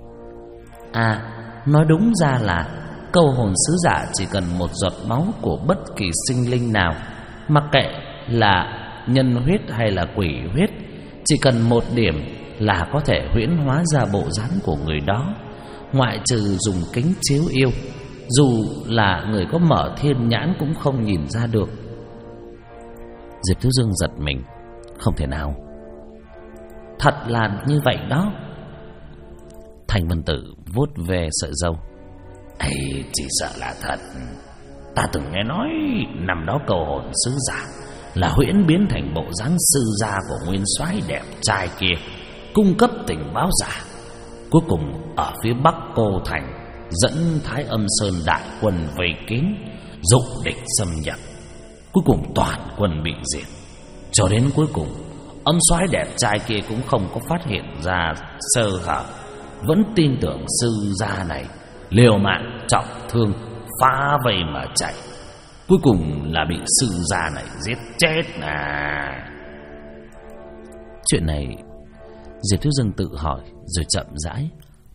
Nói đúng ra là câu hồn sứ giả chỉ cần một giọt máu của bất kỳ sinh linh nào, mặc kệ là nhân huyết hay là quỷ huyết, chỉ cần một điểm là có thể huyễn hóa ra bộ dáng của người đó, ngoại trừ dùng kính chiếu yêu, dù là người có mở thiên nhãn cũng không nhìn ra được. Diệp Thiếu Dương giật mình. Không thể nào. Thật là như vậy đó. Thanh Vân Tử vuốt về sợi râu. Ây, chỉ sợ là thật. Ta từng nghe nói năm đó câu hồn sứ giả là huyễn biến thành bộ dáng sư gia của nguyên soái đẹp trai kia, cung cấp tình báo giả. Cuối cùng ở phía bắc Cô Thành dẫn Thái Âm Sơn đại quân vây kín, dụ địch xâm nhập. Cuối cùng toàn quân bị diệt. Cho đến cuối cùng ông soái đẹp trai kia cũng không có phát hiện ra sơ hở, vẫn tin tưởng sư gia này, liều mạng trọng thương phá vây mà chạy. Cuối cùng là bị sư gia này giết chết à. Chuyện này Diệp Thiếu Dương tự hỏi rồi chậm rãi.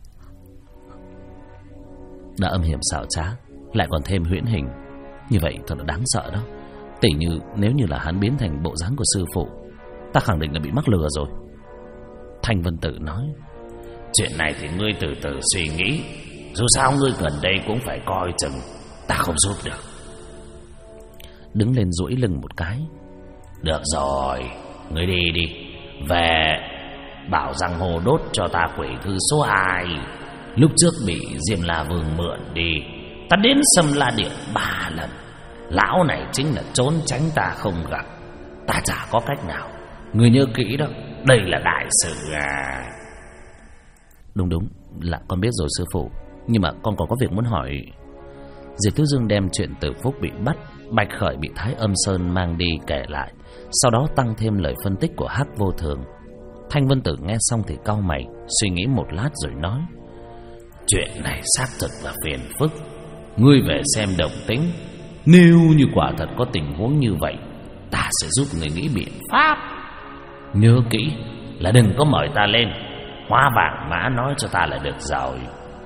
Đã âm hiểm xảo trá, lại còn thêm huyễn hình, như vậy thật là đáng sợ đó. Tỉ như nếu như là hắn biến thành bộ dáng của sư phụ, ta khẳng định là bị mắc lừa rồi. Thanh Vân Tử nói: Chuyện này thì ngươi từ từ suy nghĩ. Dù sao ngươi gần đây cũng phải coi chừng, ta không giúp được. Đứng lên duỗi lưng một cái. Được rồi, ngươi đi đi. Về bảo rằng hồ đốt cho ta quỷ thư số 2 lúc trước bị Diêm La Vương mượn đi. Ta đến Sâm La Điện 3 lần. Lão này chính là trốn tránh ta không gặp. Ta chả có cách nào. Ngươi nhớ kỹ đó, đây là đại sự à. Đúng, là con biết rồi sư phụ. Nhưng mà con còn có việc muốn hỏi. Diệp Thiếu Dương đem chuyện Tử Phúc bị bắt, Bạch Khởi bị Thái Âm Sơn mang đi kể lại, sau đó tăng thêm lời phân tích của Hắc Vô Thường. Thanh Vân Tử nghe xong thì cau mày, suy nghĩ một lát rồi nói: Chuyện này xác thực là phiền phức. Ngươi về xem động tĩnh. Nếu như quả thật có tình huống như vậy, ta sẽ giúp người nghĩ biện pháp. Nhớ kỹ là đừng có mời ta lên. Hoa Vàng Mã nói cho ta là được rồi.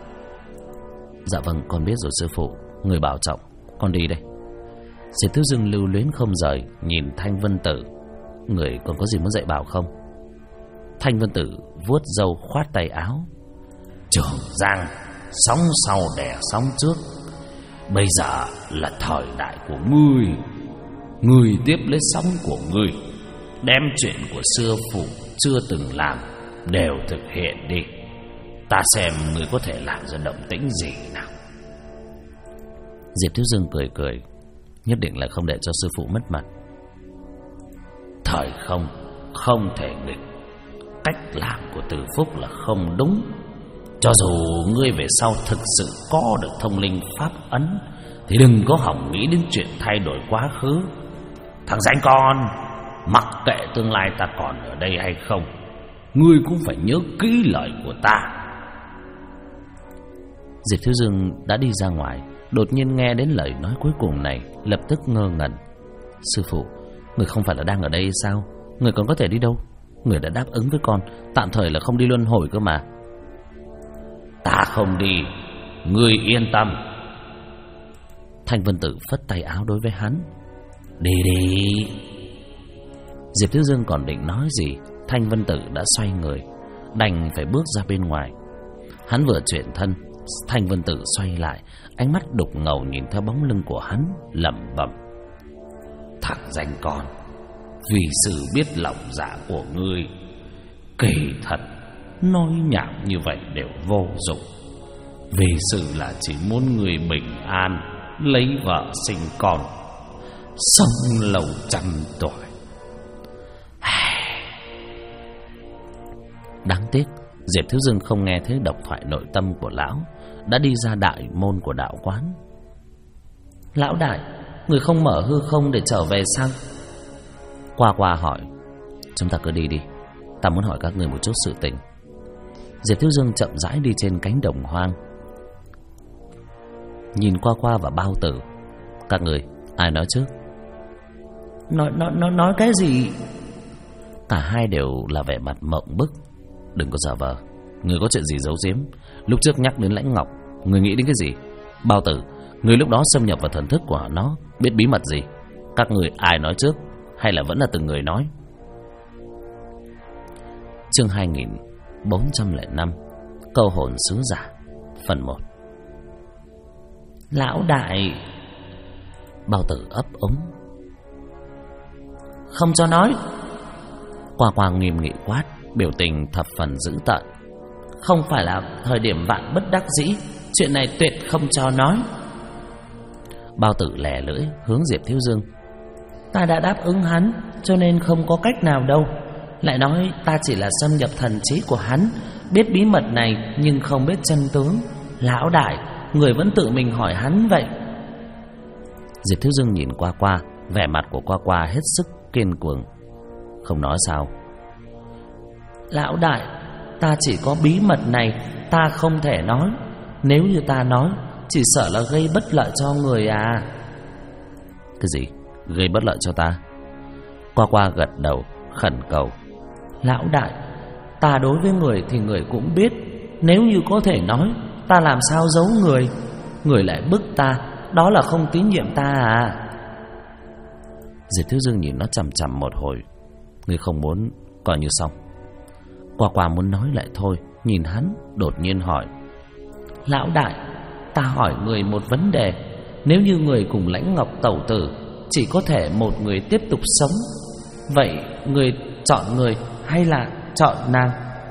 Dạ vâng, con biết rồi sư phụ. Người bảo trọng, con đi đây. Diệp Thiếu Dương lưu luyến không rời, nhìn Thanh Vân Tử: Người còn có gì muốn dạy bảo không? Thanh Vân Tử vuốt râu khoát tay áo: Trường Giang sóng sau đè sóng trước. Bây giờ là thời đại của ngươi. Ngươi tiếp lấy sóng của ngươi, đem chuyện của xưa phụ chưa từng làm đều thực hiện đi. Ta xem ngươi có thể làm ra động tĩnh gì nào. Diệp Thiếu Dương cười, nhất định là không để cho sư phụ mất mặt. Thời không thể nghịch. Cách làm của Từ Phúc là không đúng. Cho dù ngươi về sau thực sự có được thông linh pháp ấn, thì đừng có hỏng nghĩ đến chuyện thay đổi quá khứ. Thằng danh con, mặc kệ tương lai ta còn ở đây hay không, ngươi cũng phải nhớ kỹ lời của ta. Diệp Thiếu Dương đã đi ra ngoài, đột nhiên nghe đến lời nói cuối cùng này, lập tức ngơ ngẩn. Sư phụ, người không phải là đang ở đây sao? Người còn có thể đi đâu? Người đã đáp ứng với con, tạm thời là không đi luân hồi cơ mà. Ta không đi, ngươi yên tâm. Thanh Vân Tử phất tay áo đối với hắn. Đi đi. Diệp Thiếu Dương còn định nói gì, Thanh Vân Tử đã xoay người, đành phải bước ra bên ngoài. Hắn vừa chuyển thân, Thanh Vân Tử xoay lại, ánh mắt đục ngầu nhìn theo bóng lưng của hắn, lẩm bẩm: Thằng danh con, vì sự biết lòng dạ của ngươi, kỳ thật nói nhảm như vậy đều vô dụng. Vì sự là chỉ muốn người bình an, lấy vợ sinh con, sống lâu trăm tuổi. Đáng tiếc Diệp Thiếu Dương không nghe thấy độc thoại nội tâm của lão, đã đi ra đại môn của đạo quán. Lão đại, người không mở hư không để trở về sao? Qua qua hỏi. Chúng ta cứ đi đi, ta muốn hỏi các người một chút sự tình. Diệp Thiếu Dương chậm rãi đi trên cánh đồng hoang, nhìn Qua Qua và Bao Tử. Các người ai nói trước? Nói cái gì? Cả hai đều là vẻ mặt mộng bức. Đừng có giả vờ, người có chuyện gì giấu giếm? Lúc trước nhắc đến Lãnh Ngọc, người nghĩ đến cái gì? Bao Tử, người lúc đó xâm nhập vào thần thức của nó, biết bí mật gì? Các người ai nói trước, hay là vẫn là từng người nói? Chương 2405, Câu hồn sứ giả, phần 1. Lão đại. Bao Tử ấp úng. Không cho nói. Qua Qua nghiêm nghị quát, biểu tình thập phần dữ tợn. Không phải là thời điểm vạn bất đắc dĩ, chuyện này tuyệt không cho nói. Bao Tử lè lưỡi hướng Diệp Thiếu Dương. Ta đã đáp ứng hắn, cho nên không có cách nào đâu. Lại nói ta chỉ là xâm nhập thần trí của hắn, biết bí mật này nhưng không biết chân tướng. Lão đại, người vẫn tự mình hỏi hắn vậy. Diệp Thiếu Dương nhìn Qua Qua, vẻ mặt của Qua Qua hết sức kiên cường. Không nói sao? Lão đại, ta chỉ có bí mật này, ta không thể nói. Nếu như ta nói, chỉ sợ là gây bất lợi cho người à. Cái gì? Gây bất lợi cho ta? Qua Qua gật đầu, khẩn cầu. Lão đại, ta đối với người thì người cũng biết. Nếu như có thể nói, ta làm sao giấu người? Người lại bức ta, đó là không tín nhiệm ta à? Diệp Thiếu Dương nhìn nó chằm chằm một hồi. Người không muốn, coi như xong. Qua Qua muốn nói lại thôi, nhìn hắn, đột nhiên hỏi. Lão đại, ta hỏi người một vấn đề. Nếu như người cùng Lãnh Ngọc tẩu tử, chỉ có thể một người tiếp tục sống, vậy người chọn người hay là chọn nàng?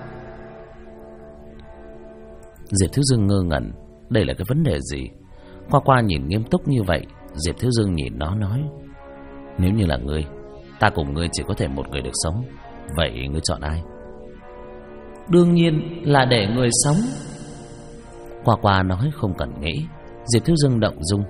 Diệp Thiếu Dương ngơ ngẩn, đây là cái vấn đề gì? Qua Qua nhìn nghiêm túc như vậy, Diệp Thiếu Dương nhìn nó nói. Nếu như là ngươi, ta cùng ngươi chỉ có thể một người được sống, vậy ngươi chọn ai? Đương nhiên là để người sống. Qua Qua nói không cần nghĩ. Diệp Thiếu Dương động dung.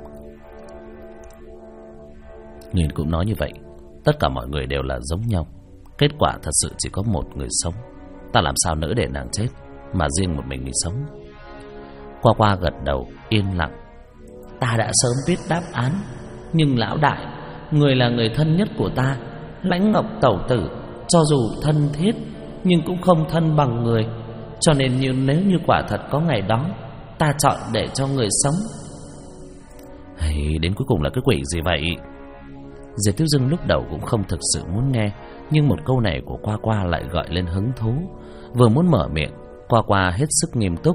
Ngươi cũng nói như vậy, tất cả mọi người đều là giống nhau, kết quả thật sự chỉ có một người sống. Ta làm sao nỡ để nàng chết, mà riêng một mình sống? Qua Qua gật đầu, yên lặng. Ta đã sớm biết đáp án, nhưng lão đại, người là người thân nhất của ta. Lãnh Ngọc tẩu tử, cho dù thân thiết, nhưng cũng không thân bằng người. Cho nên nếu như quả thật có ngày đó, ta chọn để cho người sống. Hay đến cuối cùng là cái quỷ gì vậy? Diệp Thiếu Dương lúc đầu cũng không thực sự muốn nghe, nhưng một câu này của Qua Qua lại gợi lên hứng thú. Vừa muốn mở miệng, Qua Qua hết sức nghiêm túc.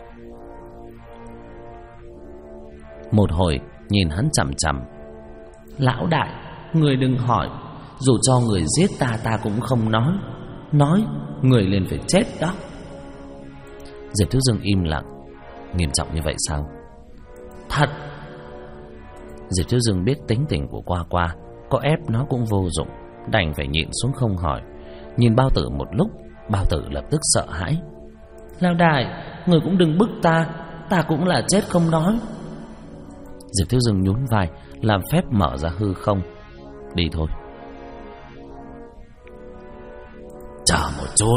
Một hồi nhìn hắn chằm chằm. Lão đại, người đừng hỏi. Dù cho người giết ta, ta cũng không nói. Nói, người liền phải chết đó. Diệp Thiếu Dương im lặng. Nghiêm trọng như vậy sao? Thật. Diệp Thiếu Dương biết tính tình của Qua Qua, có ép nó cũng vô dụng, đành phải nhịn xuống không hỏi. Nhìn Bao Tử một lúc, Bao Tử lập tức sợ hãi. Lão đại, người cũng đừng bức ta, ta cũng là chết không nói. Diệp Thiếu Dương nhún vai, làm phép mở ra hư không. Đi thôi. Chờ một chút.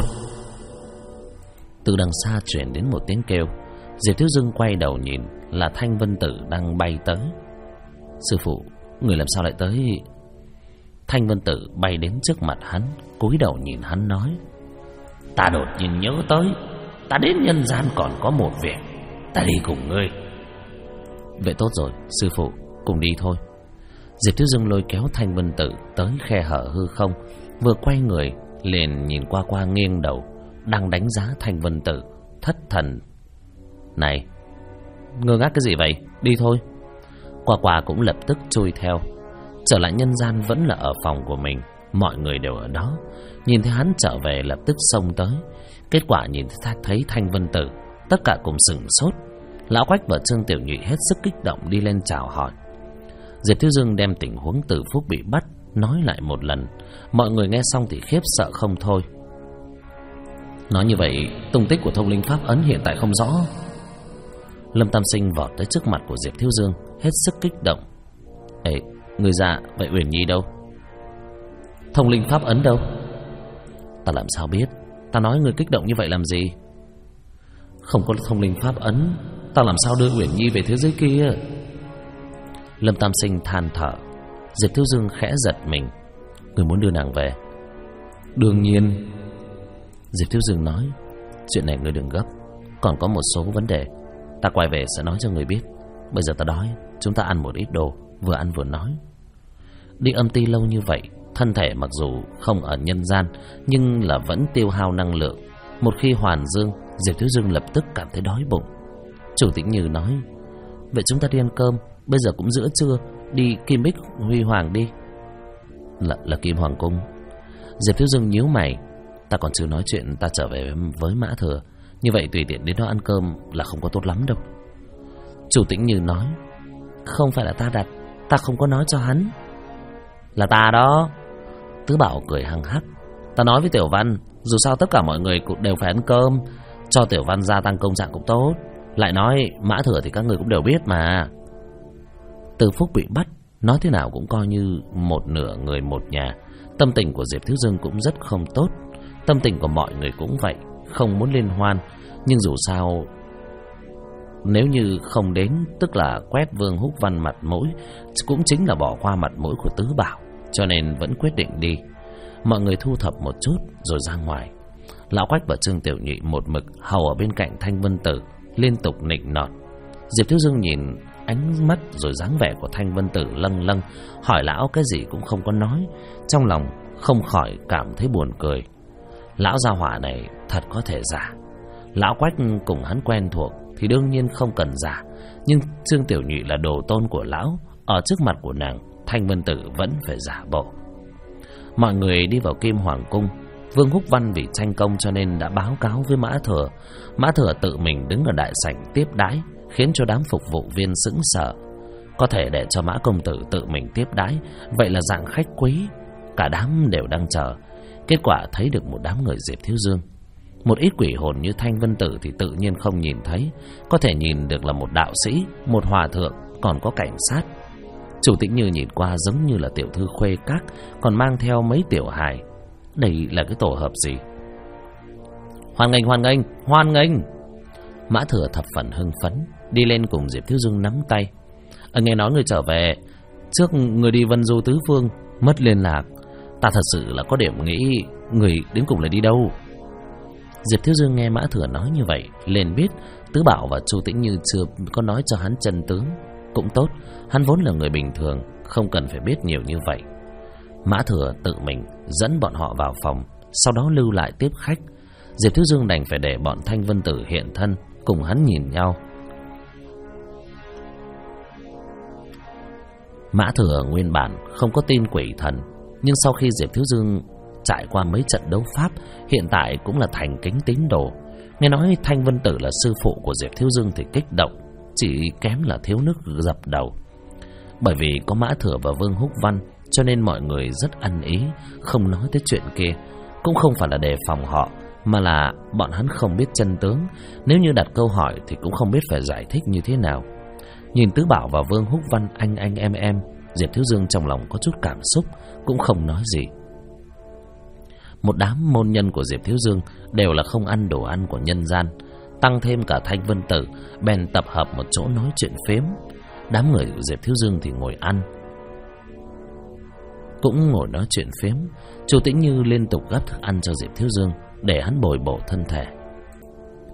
Từ đằng xa chuyển đến một tiếng kêu. Diệp Thiếu Dương quay đầu nhìn, là Thanh Vân Tử đang bay tới. Sư phụ, người làm sao lại tới? Thanh Vân Tử bay đến trước mặt hắn, cúi đầu nhìn hắn nói. Ta đột nhiên nhớ tới, ta đến nhân gian còn có một việc, ta đi cùng ngươi. Vậy tốt rồi, sư phụ, cùng đi thôi. Diệp Thiếu Dương lôi kéo Thanh Vân Tử tới khe hở hư không, vừa quay người liền nhìn qua nghiêng đầu, đang đánh giá Thanh Vân Tử, thất thần. Này, ngơ ngác cái gì vậy? Đi thôi. Qua cũng lập tức chui theo. Trở lại nhân gian vẫn là ở phòng của mình, mọi người đều ở đó. Nhìn thấy hắn trở về lập tức xông tới. Kết quả nhìn thấy Thanh Vân Tử, tất cả cùng sửng sốt. Lão Quách và Trương Tiểu Nhụy hết sức kích động đi lên chào hỏi. Diệp Thiếu Dương đem tình huống Từ Phúc bị bắt nói lại một lần. Mọi người nghe xong thì khiếp sợ không thôi. Nói như vậy, tung tích của thông linh pháp ấn hiện tại không rõ. Lâm Tam Sinh vọt tới trước mặt của Diệp Thiếu Dương, hết sức kích động. Ê, người già, vậy Uyển Nhi đâu? Thông linh pháp ấn đâu? Ta làm sao biết? Ta nói người kích động như vậy làm gì? Không có thông linh pháp ấn, ta làm sao đưa Uyển Nhi về thế giới kia? Lâm Tam Sinh than thở. Diệp Thiếu Dương khẽ giật mình. Người muốn đưa nàng về? Đương nhiên. Diệp Thiếu Dương nói, chuyện này người đừng gấp, còn có một số vấn đề ta quay về sẽ nói cho người biết. Bây giờ ta đói, chúng ta ăn một ít đồ, vừa ăn vừa nói. Đi âm ty lâu như vậy, thân thể mặc dù không ở nhân gian nhưng là vẫn tiêu hao năng lượng. Một khi hoàn dương, Diệp Thiếu Dương lập tức cảm thấy đói bụng. Chủ Tĩnh Như nói, vậy chúng ta đi ăn cơm, bây giờ cũng giữa trưa, đi Kim Bích Huy Hoàng đi. Là Kim Hoàng Cung. Diệp Thiếu Dương nhíu mày, ta còn chưa nói chuyện ta trở về với Mã Thừa, như vậy tùy tiện đến đó ăn cơm là không có tốt lắm đâu. Chủ Tĩnh Như nói, không phải là ta đặt, ta không có nói cho hắn. Là ta đó. Tứ Bảo cười hăng hắc, ta nói với Tiểu Văn, dù sao tất cả mọi người cũng đều phải ăn cơm, cho Tiểu Văn gia tăng công trạng cũng tốt. Lại nói Mã Thừa thì các người cũng đều biết mà. Từ Phúc bị bắt, nói thế nào cũng coi như một nửa người một nhà. Tâm tình của Diệp Thiếu Dương cũng rất không tốt. Tâm tình của mọi người cũng vậy, không muốn liên hoan. Nhưng dù sao, nếu như không đến, tức là quét Vương Húc Văn mặt mũi, cũng chính là bỏ qua mặt mũi của Tứ Bảo. Cho nên vẫn quyết định đi. Mọi người thu thập một chút rồi ra ngoài. Lão Quách và Trương Tiểu Nhụy một mực hầu ở bên cạnh Thanh Vân Tử, liên tục nịnh nọt. Diệp Thiếu Dương nhìn ánh mắt rồi dáng vẻ của Thanh Vân Tử lâng lâng, hỏi lão cái gì cũng không có nói. Trong lòng không khỏi cảm thấy buồn cười. Lão gia hỏa này thật có thể giả. Lão Quách cùng hắn quen thuộc thì đương nhiên không cần giả, nhưng Trương Tiểu Nhụy là đồ tôn của lão, ở trước mặt của nàng, Thanh Vân Tử vẫn phải giả bộ. Mọi người đi vào Kim Hoàng Cung. Vương Húc Văn vì tranh công cho nên đã báo cáo với Mã Thừa. Mã Thừa tự mình đứng ở đại sảnh tiếp đãi, khiến cho đám phục vụ viên sững sờ. Có thể để cho Mã công tử tự mình tiếp đãi, vậy là dạng khách quý. Cả đám đều đang chờ. Kết quả thấy được một đám người Diệp Thiếu Dương. Một ít quỷ hồn như Thanh Vân Tử thì tự nhiên không nhìn thấy, có thể nhìn được là một đạo sĩ, một hòa thượng, còn có cảnh sát. Chủ Tĩnh Như nhìn qua giống như là tiểu thư khuê các, còn mang theo mấy tiểu hài. Đây là cái tổ hợp gì? Hoan nghênh, hoan nghênh, hoan nghênh. Mã Thừa thập phần hưng phấn, đi lên cùng Diệp Thiếu Dương nắm tay. Nghe nói người trở về, trước người đi Vân Du tứ phương, mất liên lạc. Ta thật sự là có điểm nghĩ người đến cùng là đi đâu. Diệp Thiếu Dương nghe Mã Thừa nói như vậy, liền biết Tứ Bảo và Chu Tĩnh Như chưa có nói cho hắn chân tướng. Cũng tốt, hắn vốn là người bình thường, không cần phải biết nhiều như vậy. Mã Thừa tự mình dẫn bọn họ vào phòng, sau đó lưu lại tiếp khách. Diệp Thiếu Dương đành phải để bọn Thanh Vân Tử hiện thân, cùng hắn nhìn nhau. Mã Thừa nguyên bản không có tin quỷ thần, nhưng sau khi Diệp Thiếu Dương trải qua mấy trận đấu pháp, hiện tại cũng là thành kính tín đồ. Nghe nói Thanh Vân Tử là sư phụ của Diệp Thiếu Dương thì kích động, chỉ kém là thiếu nước dập đầu. Bởi vì có Mã Thừa và Vương Húc Văn, cho nên mọi người rất ăn ý, không nói tới chuyện kia. Cũng không phải là đề phòng họ, mà là bọn hắn không biết chân tướng. Nếu như đặt câu hỏi thì cũng không biết phải giải thích như thế nào. Nhìn Tứ Bảo và Vương Húc Văn anh em, Diệp Thiếu Dương trong lòng có chút cảm xúc, cũng không nói gì. Một đám môn nhân của Diệp Thiếu Dương đều là không ăn đồ ăn của nhân gian, tăng thêm cả Thanh Vân Tử, bèn tập hợp một chỗ nói chuyện phếm. Đám người của Diệp Thiếu Dương thì ngồi ăn, cũng ngồi nói chuyện phếm. Chu Tĩnh Như liên tục gắp thức ăn cho Diệp Thiếu Dương để hắn bồi bổ thân thể.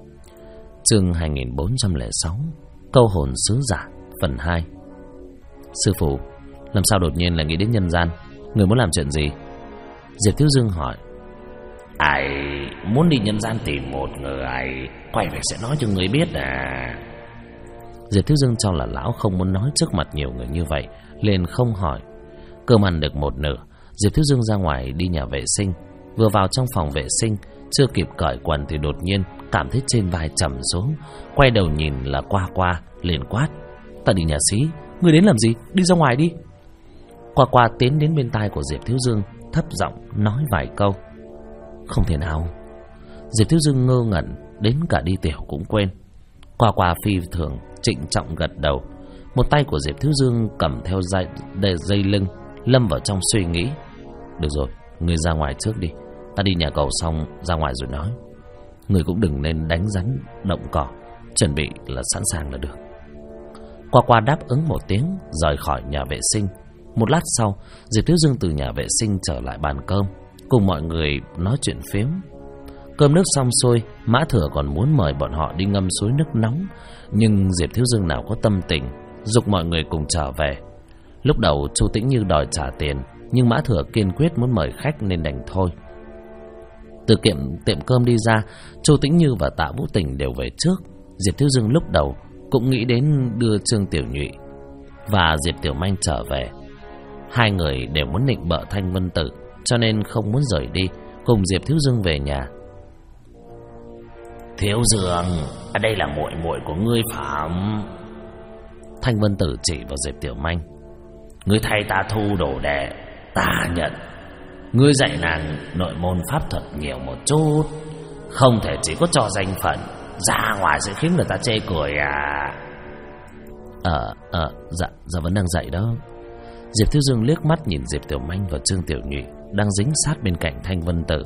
Chương 2406, Câu hồn sứ giả, phần 2. Sư phụ, làm sao đột nhiên lại nghĩ đến nhân gian? Người muốn làm chuyện gì? Diệp Thiếu Dương hỏi. Ai muốn đi nhân gian tìm một người, quay về sẽ nói cho người biết à. Diệp Thiếu Dương cho là lão không muốn nói trước mặt nhiều người như vậy, liền không hỏi. Cơm ăn được một nửa, Diệp Thiếu Dương ra ngoài đi nhà vệ sinh. Vừa vào trong phòng vệ sinh, chưa kịp cởi quần thì đột nhiên cảm thấy trên vai trầm xuống. Quay đầu nhìn là Qua Qua, liền quát. Ta đi nhà xí, người đến làm gì? Đi ra ngoài đi. Qua Qua tiến đến bên tai của Diệp Thiếu Dương, thấp giọng nói vài câu. Không thể nào. Diệp Thiếu Dương ngơ ngẩn, đến cả đi tiểu cũng quên. Qua Qua phi thường trịnh trọng gật đầu. Một tay của Diệp Thiếu Dương cầm theo dây lưng, lâm vào trong suy nghĩ. Được rồi, người ra ngoài trước đi, ta đi nhà cầu xong ra ngoài rồi nói. Người cũng đừng nên đánh rắn động cỏ, chuẩn bị là sẵn sàng là được. Qua Qua đáp ứng một tiếng, rời khỏi nhà vệ sinh. Một lát sau, Diệp Thiếu Dương từ nhà vệ sinh trở lại bàn cơm, cùng mọi người nói chuyện phiếm. Cơm nước xong xuôi, Mã Thừa còn muốn mời bọn họ đi ngâm suối nước nóng, nhưng Diệp Thiếu Dương nào có tâm tình, giục mọi người cùng trở về. Lúc đầu Chu Tĩnh Như đòi trả tiền, nhưng Mã Thừa kiên quyết muốn mời khách nên đành thôi. Từ tiệm cơm đi ra, Chu Tĩnh Như và Tạ Vũ Tình đều về trước. Diệp Thiếu Dương lúc đầu cũng nghĩ đến đưa Trương Tiểu Nhụy và Diệp Tiểu Manh trở về. Hai người đều muốn nịnh bợ Thanh Vân Tử, cho nên không muốn rời đi, cùng Diệp Thiếu Dương về nhà. Thiếu Dương, đây là muội muội của ngươi phạm. Thanh Vân Tử chỉ vào Diệp Tiểu Manh. Ngươi thay ta thu đồ đệ, ta nhận. Ngươi dạy nàng nội môn pháp thuật nhiều một chút, không thể chỉ có cho danh phận, ra ngoài sẽ khiến người ta chê cười à. Dạ vẫn đang dạy đó. Diệp Thiếu Dương liếc mắt nhìn Diệp Tiểu Manh và Trương Tiểu Nhụy đang dính sát bên cạnh Thanh Vân Tử.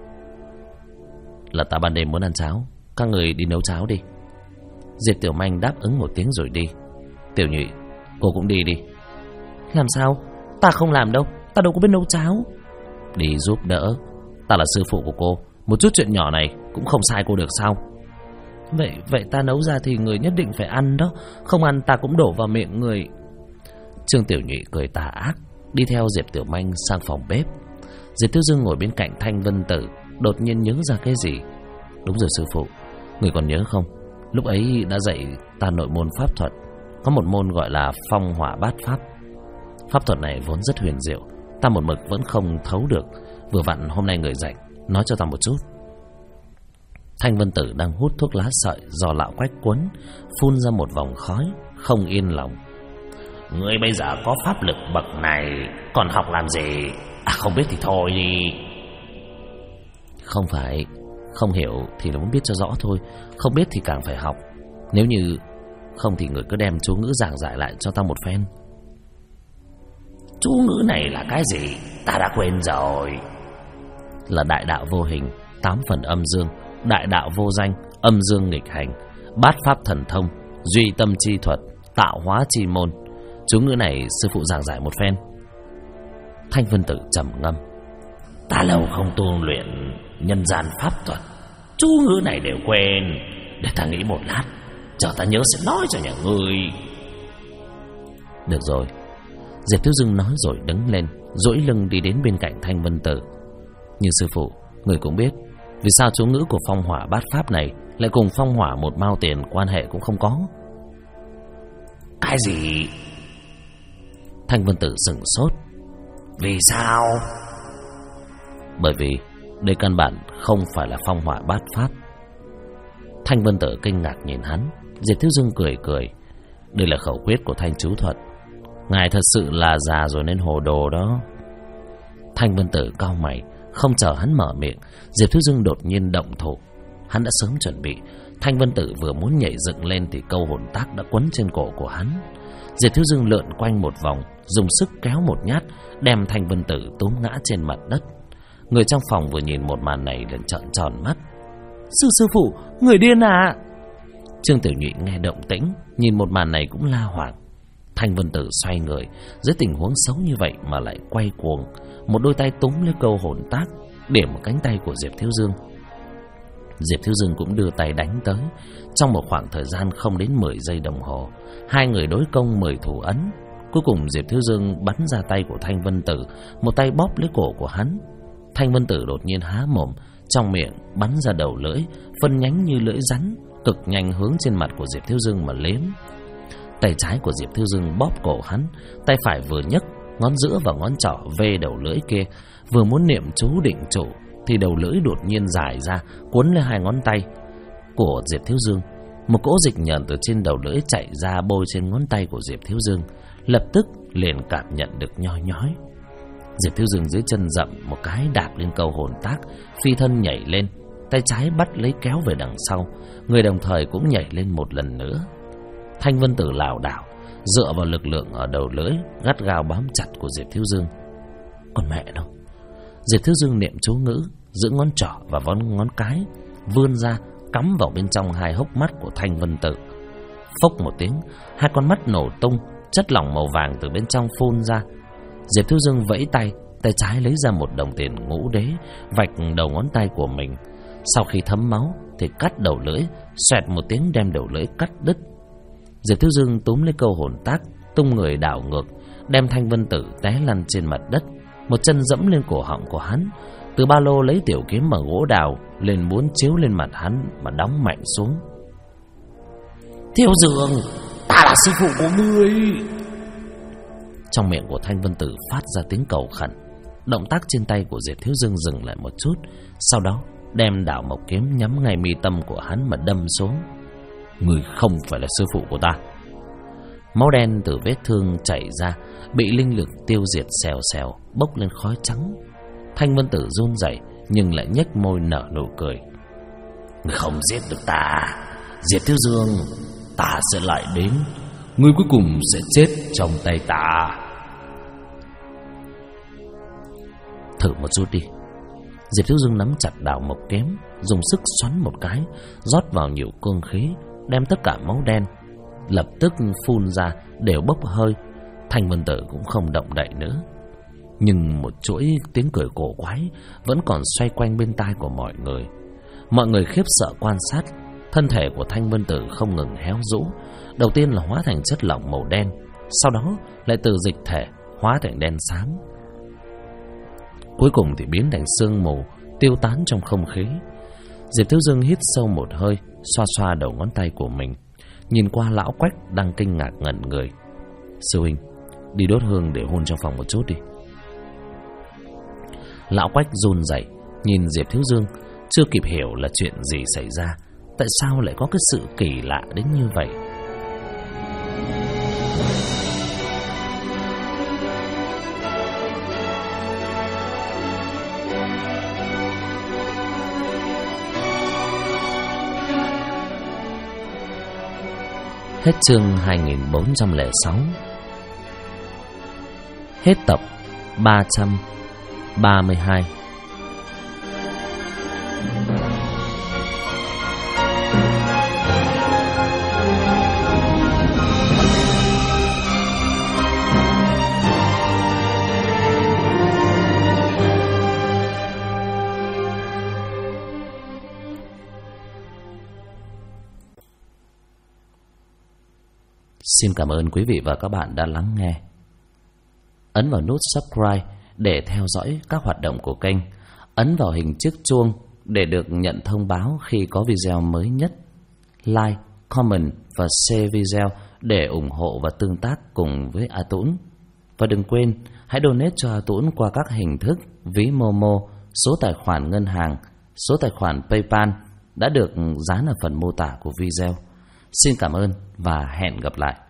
Là ta ban đêm muốn ăn cháo, các người đi nấu cháo đi. Diệp Tiểu Manh đáp ứng một tiếng rồi đi. Tiểu Nhụy, cô cũng đi đi. Làm sao? Ta không làm đâu, ta đâu có biết nấu cháo. Đi giúp đỡ, ta là sư phụ của cô, một chút chuyện nhỏ này cũng không sai cô được sao? Vậy ta nấu ra thì người nhất định phải ăn đó, không ăn ta cũng đổ vào miệng người. Trương Tiểu Nhụy cười tà ác, đi theo Diệp Tiểu Manh sang phòng bếp. Diệp Thiếu Dương ngồi bên cạnh Thanh Vân Tử, đột nhiên nhớ ra cái gì. Đúng rồi sư phụ, người còn nhớ không? Lúc ấy đã dạy ta nội môn pháp thuật, có một môn gọi là phong hỏa bát pháp. Pháp thuật này vốn rất huyền diệu, ta một mực vẫn không thấu được. Vừa vặn hôm nay người rảnh, nói cho ta một chút. Thanh Vân Tử đang hút thuốc lá sợi do lão Quách cuốn, phun ra một vòng khói, không yên lòng. Ngươi bây giờ có pháp lực bậc này, còn học làm gì? Không biết thì thôi đi. Không phải, không hiểu thì là muốn biết cho rõ thôi, không biết thì càng phải học. Nếu như không thì người cứ đem chú ngữ giảng giải lại cho ta một phen. Chú ngữ này là cái gì? Ta đã quên rồi. Là đại đạo vô hình, 8 phần âm dương, đại đạo vô danh, âm dương nghịch hành, bát pháp thần thông, duy tâm chi thuật, tạo hóa chi môn. Chú ngữ này sư phụ giảng giải một phen. Thanh Vân Tử trầm ngâm. Ta lâu không tu luyện nhân gian pháp thuật, chú ngữ này đều quên. Để ta nghĩ một lát, chờ ta nhớ sẽ nói cho nhà ngươi. Được rồi. Diệp Thiếu Dương nói rồi đứng lên, duỗi lưng đi đến bên cạnh Thanh Vân Tử. Như sư phụ, người cũng biết, vì sao chú ngữ của phong hỏa bát pháp này lại cùng phong hỏa một mao tiền quan hệ cũng không có. Cái gì? Thanh Vân Tử sửng sốt. Vì sao? Bởi vì đây căn bản không phải là phong hỏa bát pháp. Thanh Vân Tử kinh ngạc nhìn hắn. Diệp Thiếu Dương cười cười. Đây là khẩu quyết của Thanh chú thuật. Ngài thật sự là già rồi nên hồ đồ đó. Thanh Vân Tử cau mày, không chờ hắn mở miệng, Diệp Thiếu Dương đột nhiên động thủ. Hắn đã sớm chuẩn bị. Thanh Vân Tử vừa muốn nhảy dựng lên thì câu hồn tác đã quấn trên cổ của hắn. Diệp Thiếu Dương lượn quanh một vòng, dùng sức kéo một nhát, đem Thanh Vân Tử túm ngã trên mặt đất. Người trong phòng vừa nhìn một màn này liền trợn tròn mắt. Sư phụ, người điên à? Trương Tiểu Nhụy nghe động tĩnh, nhìn một màn này cũng la hoảng. Thanh Vân Tử xoay người, dưới tình huống xấu như vậy mà lại quay cuồng, một đôi tay túm lấy câu hồn tác, điểm một cánh tay của Diệp Thiếu Dương. Diệp Thiếu Dương cũng đưa tay đánh tới. Trong một khoảng thời gian không đến 10 giây đồng hồ, hai người đối công 10 thủ ấn, Cuối cùng Diệp Thiếu Dương bắn ra tay của Thanh Vân Tử, một tay bóp lấy cổ của hắn. Thanh Vân Tử đột nhiên há mồm, trong miệng bắn ra đầu lưỡi, phân nhánh như lưỡi rắn, cực nhanh hướng trên mặt của Diệp Thiếu Dương mà liếm. Tay trái của Diệp Thiếu Dương bóp cổ hắn, tay phải vừa nhấc ngón giữa và ngón trỏ về đầu lưỡi kia, vừa muốn niệm chú định trụ thì đầu lưỡi đột nhiên dài ra, cuốn lấy hai ngón tay của Diệp Thiếu Dương. Một cỗ dịch nhờn từ trên đầu lưỡi chạy ra bôi trên ngón tay của Diệp Thiếu Dương, lập tức liền cảm nhận được nhoi nhói. Diệp Thiếu Dương dưới chân dậm một cái, đạp lên câu hồn tác, phi thân nhảy lên, tay trái bắt lấy kéo về đằng sau, người đồng thời cũng nhảy lên một lần nữa. Thanh Vân Tử lảo đảo dựa vào lực lượng ở đầu lưỡi, gắt gao bám chặt của Diệp Thiếu Dương. Còn mẹ đâu? Diệp Thiếu Dương niệm chú ngữ, giữ ngón trỏ và ngón cái vươn ra, cắm vào bên trong hai hốc mắt của Thanh Vân Tử. Phốc một tiếng, hai con mắt nổ tung, chất lỏng màu vàng từ bên trong phun ra. Diệp Thiếu Dương vẫy tay, tay trái lấy ra một đồng tiền ngũ đế, vạch đầu ngón tay của mình. Sau khi thấm máu thì cắt đầu lưỡi, xoẹt một tiếng đem đầu lưỡi cắt đứt. Diệp Thiếu Dương túm lấy câu hồn tác, tung người đảo ngược, đem Thanh Vân Tử té lăn trên mặt đất, một chân dẫm lên cổ họng của hắn, từ ba lô lấy tiểu kiếm bằng gỗ đào lên muốn chiếu lên mặt hắn mà đóng mạnh xuống. Thiếu Dương, ta là sư phụ của ngươi. Trong miệng của Thanh Vân Tử phát ra tiếng cầu khẩn. Động tác trên tay của Diệp Thiếu Dương dừng lại một chút, sau đó đem đảo mộc kiếm nhắm ngay mi tâm của hắn mà đâm xuống. Ngươi không phải là sư phụ của ta. Máu đen từ vết thương chảy ra, bị linh lực tiêu diệt xèo xèo, bốc lên khói trắng. Thanh Vân Tử run rẩy nhưng lại nhếch môi nở nụ cười. Ngươi không giết được ta, Diệp Thiếu Dương, ta sẽ lại đến. Ngươi cuối cùng sẽ chết trong tay ta. Thử một chút đi. Diệp Thiếu Dương nắm chặt đào mộc kiếm, dùng sức xoắn một cái, rót vào nhiều cương khí, đem tất cả máu đen lập tức phun ra, đều bốc hơi. Thanh Vân Tử cũng không động đậy nữa. Nhưng một chuỗi tiếng cười cổ quái vẫn còn xoay quanh bên tai của mọi người. Mọi người khiếp sợ quan sát. Thân thể của Thanh Vân Tử không ngừng héo rũ. Đầu tiên là hóa thành chất lỏng màu đen, sau đó lại từ dịch thể hóa thành đen xám, cuối cùng thì biến thành sương mù tiêu tán trong không khí. Diệp Thiếu Dương hít sâu một hơi, xoa xoa đầu ngón tay của mình, nhìn qua lão Quách đang kinh ngạc ngẩn người. Sư huynh, đi đốt hương để hôn trong phòng một chút đi. Lão Quách run rẩy nhìn Diệp Thiếu Dương, chưa kịp hiểu là chuyện gì xảy ra, tại sao lại có cái sự kỳ lạ đến như vậy. Hết chương 2406. Hết tập 332. Xin cảm ơn quý vị và các bạn đã lắng nghe. Ấn vào nút subscribe để theo dõi các hoạt động của kênh. Ấn vào hình chiếc chuông để được nhận thông báo khi có video mới nhất. Like, comment và share video để ủng hộ và tương tác cùng với A Tũng. Và đừng quên, hãy donate cho A Tũng qua các hình thức ví Momo, số tài khoản ngân hàng, số tài khoản PayPal đã được dán ở phần mô tả của video. Xin cảm ơn và hẹn gặp lại.